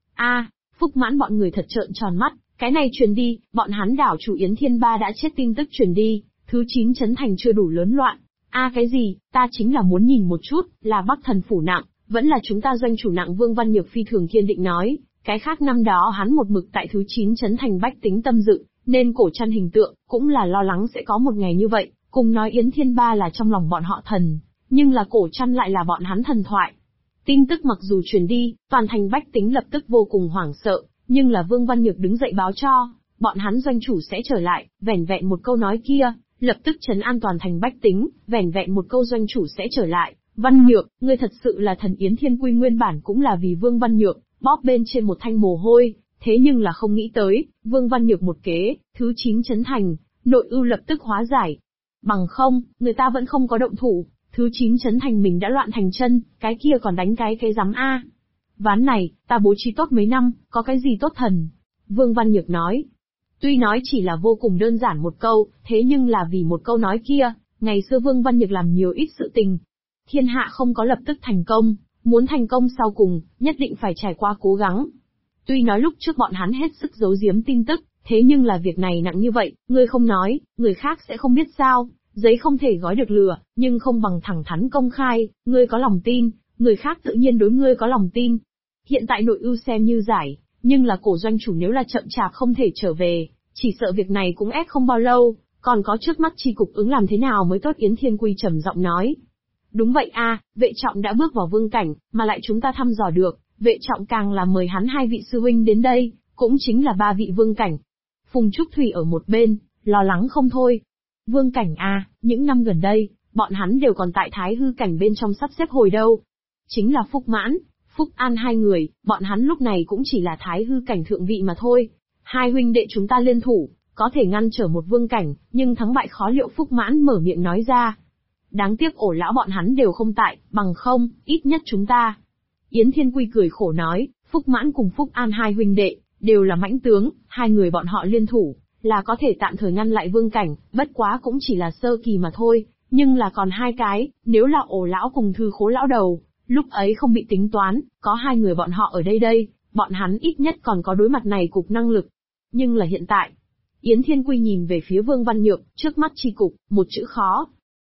Phúc Mãn bọn người thật trợn tròn mắt, cái này truyền đi, bọn hắn đảo chủ Yến Thiên Ba đã chết tin tức truyền đi, thứ 9 trấn thành chưa đủ lớn loạn. Cái gì, ta chính là muốn nhìn một chút, là Bắc Thần phủ nặng, vẫn là chúng ta doanh chủ nặng? Vương Văn Nhược phi thường kiên định nói, cái khác năm đó hắn một mực tại thứ 9 trấn thành bách tính tâm dự, nên Cổ Trăn hình tượng, cũng là lo lắng sẽ có một ngày như vậy, cùng nói Yến Thiên Ba là trong lòng bọn họ thần, nhưng là Cổ Trăn lại là bọn hắn thần thoại. Tin tức mặc dù truyền đi, toàn thành bách tính lập tức vô cùng hoảng sợ, nhưng là Vương Văn Nhược đứng dậy báo cho, bọn hắn doanh chủ sẽ trở lại, vẻn vẹn một câu nói kia, lập tức trấn an toàn thành bách tính, vẻn vẹn một câu doanh chủ sẽ trở lại. Văn Nhược, ngươi thật sự là thần. Yến Thiên Quy nguyên bản cũng là vì Vương Văn Nhược, bóp bên trên một thanh mồ hôi, thế nhưng là không nghĩ tới, Vương Văn Nhược một kế, thứ 9 trấn thành, nội ưu lập tức hóa giải. Bằng không, người ta vẫn không có động thủ, thứ 9 trấn thành mình đã loạn thành chân, cái kia còn đánh cái rắm a. Ván này, ta bố trí tốt mấy năm, có cái gì tốt thần? Vương Văn Nhược nói. Tuy nói chỉ là vô cùng đơn giản một câu, thế nhưng là vì một câu nói kia, ngày xưa Vương Văn Nhược làm nhiều ít sự tình. Thiên hạ không có lập tức thành công, muốn thành công sau cùng, nhất định phải trải qua cố gắng. Tuy nói lúc trước bọn hắn hết sức giấu giếm tin tức, thế nhưng là việc này nặng như vậy, ngươi không nói, người khác sẽ không biết sao. Giấy không thể gói được lửa, nhưng không bằng thẳng thắn công khai, ngươi có lòng tin, người khác tự nhiên đối ngươi có lòng tin. Hiện tại nội ưu xem như giải, nhưng là Cổ doanh chủ nếu là chậm chạp không thể trở về, chỉ sợ việc này cũng ép không bao lâu, còn có trước mắt chi cục ứng làm thế nào mới tốt? Yến Thiên Quy trầm giọng nói. Đúng vậy vệ trọng đã bước vào vương cảnh, mà lại chúng ta thăm dò được, vệ trọng càng là mời hắn 2 vị sư huynh đến đây, cũng chính là 3 vị vương cảnh. Phùng Trúc Thủy ở một bên, lo lắng không thôi. Vương cảnh những năm gần đây, bọn hắn đều còn tại thái hư cảnh bên trong sắp xếp hồi đâu. Chính là Phúc Mãn, Phúc An 2 người, bọn hắn lúc này cũng chỉ là thái hư cảnh thượng vị mà thôi. 2 huynh đệ chúng ta liên thủ, có thể ngăn trở một vương cảnh, nhưng thắng bại khó liệu. Phúc Mãn mở miệng nói ra. Đáng tiếc ổ lão bọn hắn đều không tại, bằng không, ít nhất chúng ta. Yến Thiên Quy cười khổ nói, Phúc Mãn cùng Phúc An 2 huynh đệ, đều là mãnh tướng, 2 người bọn họ liên thủ, là có thể tạm thời ngăn lại vương cảnh, bất quá cũng chỉ là sơ kỳ mà thôi, nhưng là còn 2 cái, nếu là ổ lão cùng Thư Khố lão đầu, lúc ấy không bị tính toán, có 2 người bọn họ ở đây, bọn hắn ít nhất còn có đối mặt này cục năng lực. Nhưng là hiện tại, Yến Thiên Quy nhìn về phía Vương Văn Nhược, trước mắt chi cục, một chữ khó.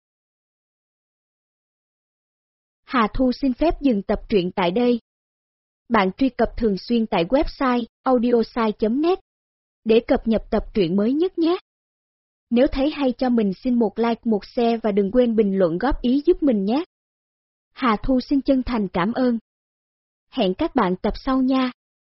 Hà Thu xin phép dừng tập truyện tại đây. Bạn truy cập thường xuyên tại website audiosai.net để cập nhật tập truyện mới nhất nhé. Nếu thấy hay cho mình xin một like, một share và đừng quên bình luận góp ý giúp mình nhé. Hà Thu xin chân thành cảm ơn. Hẹn các bạn tập sau nha.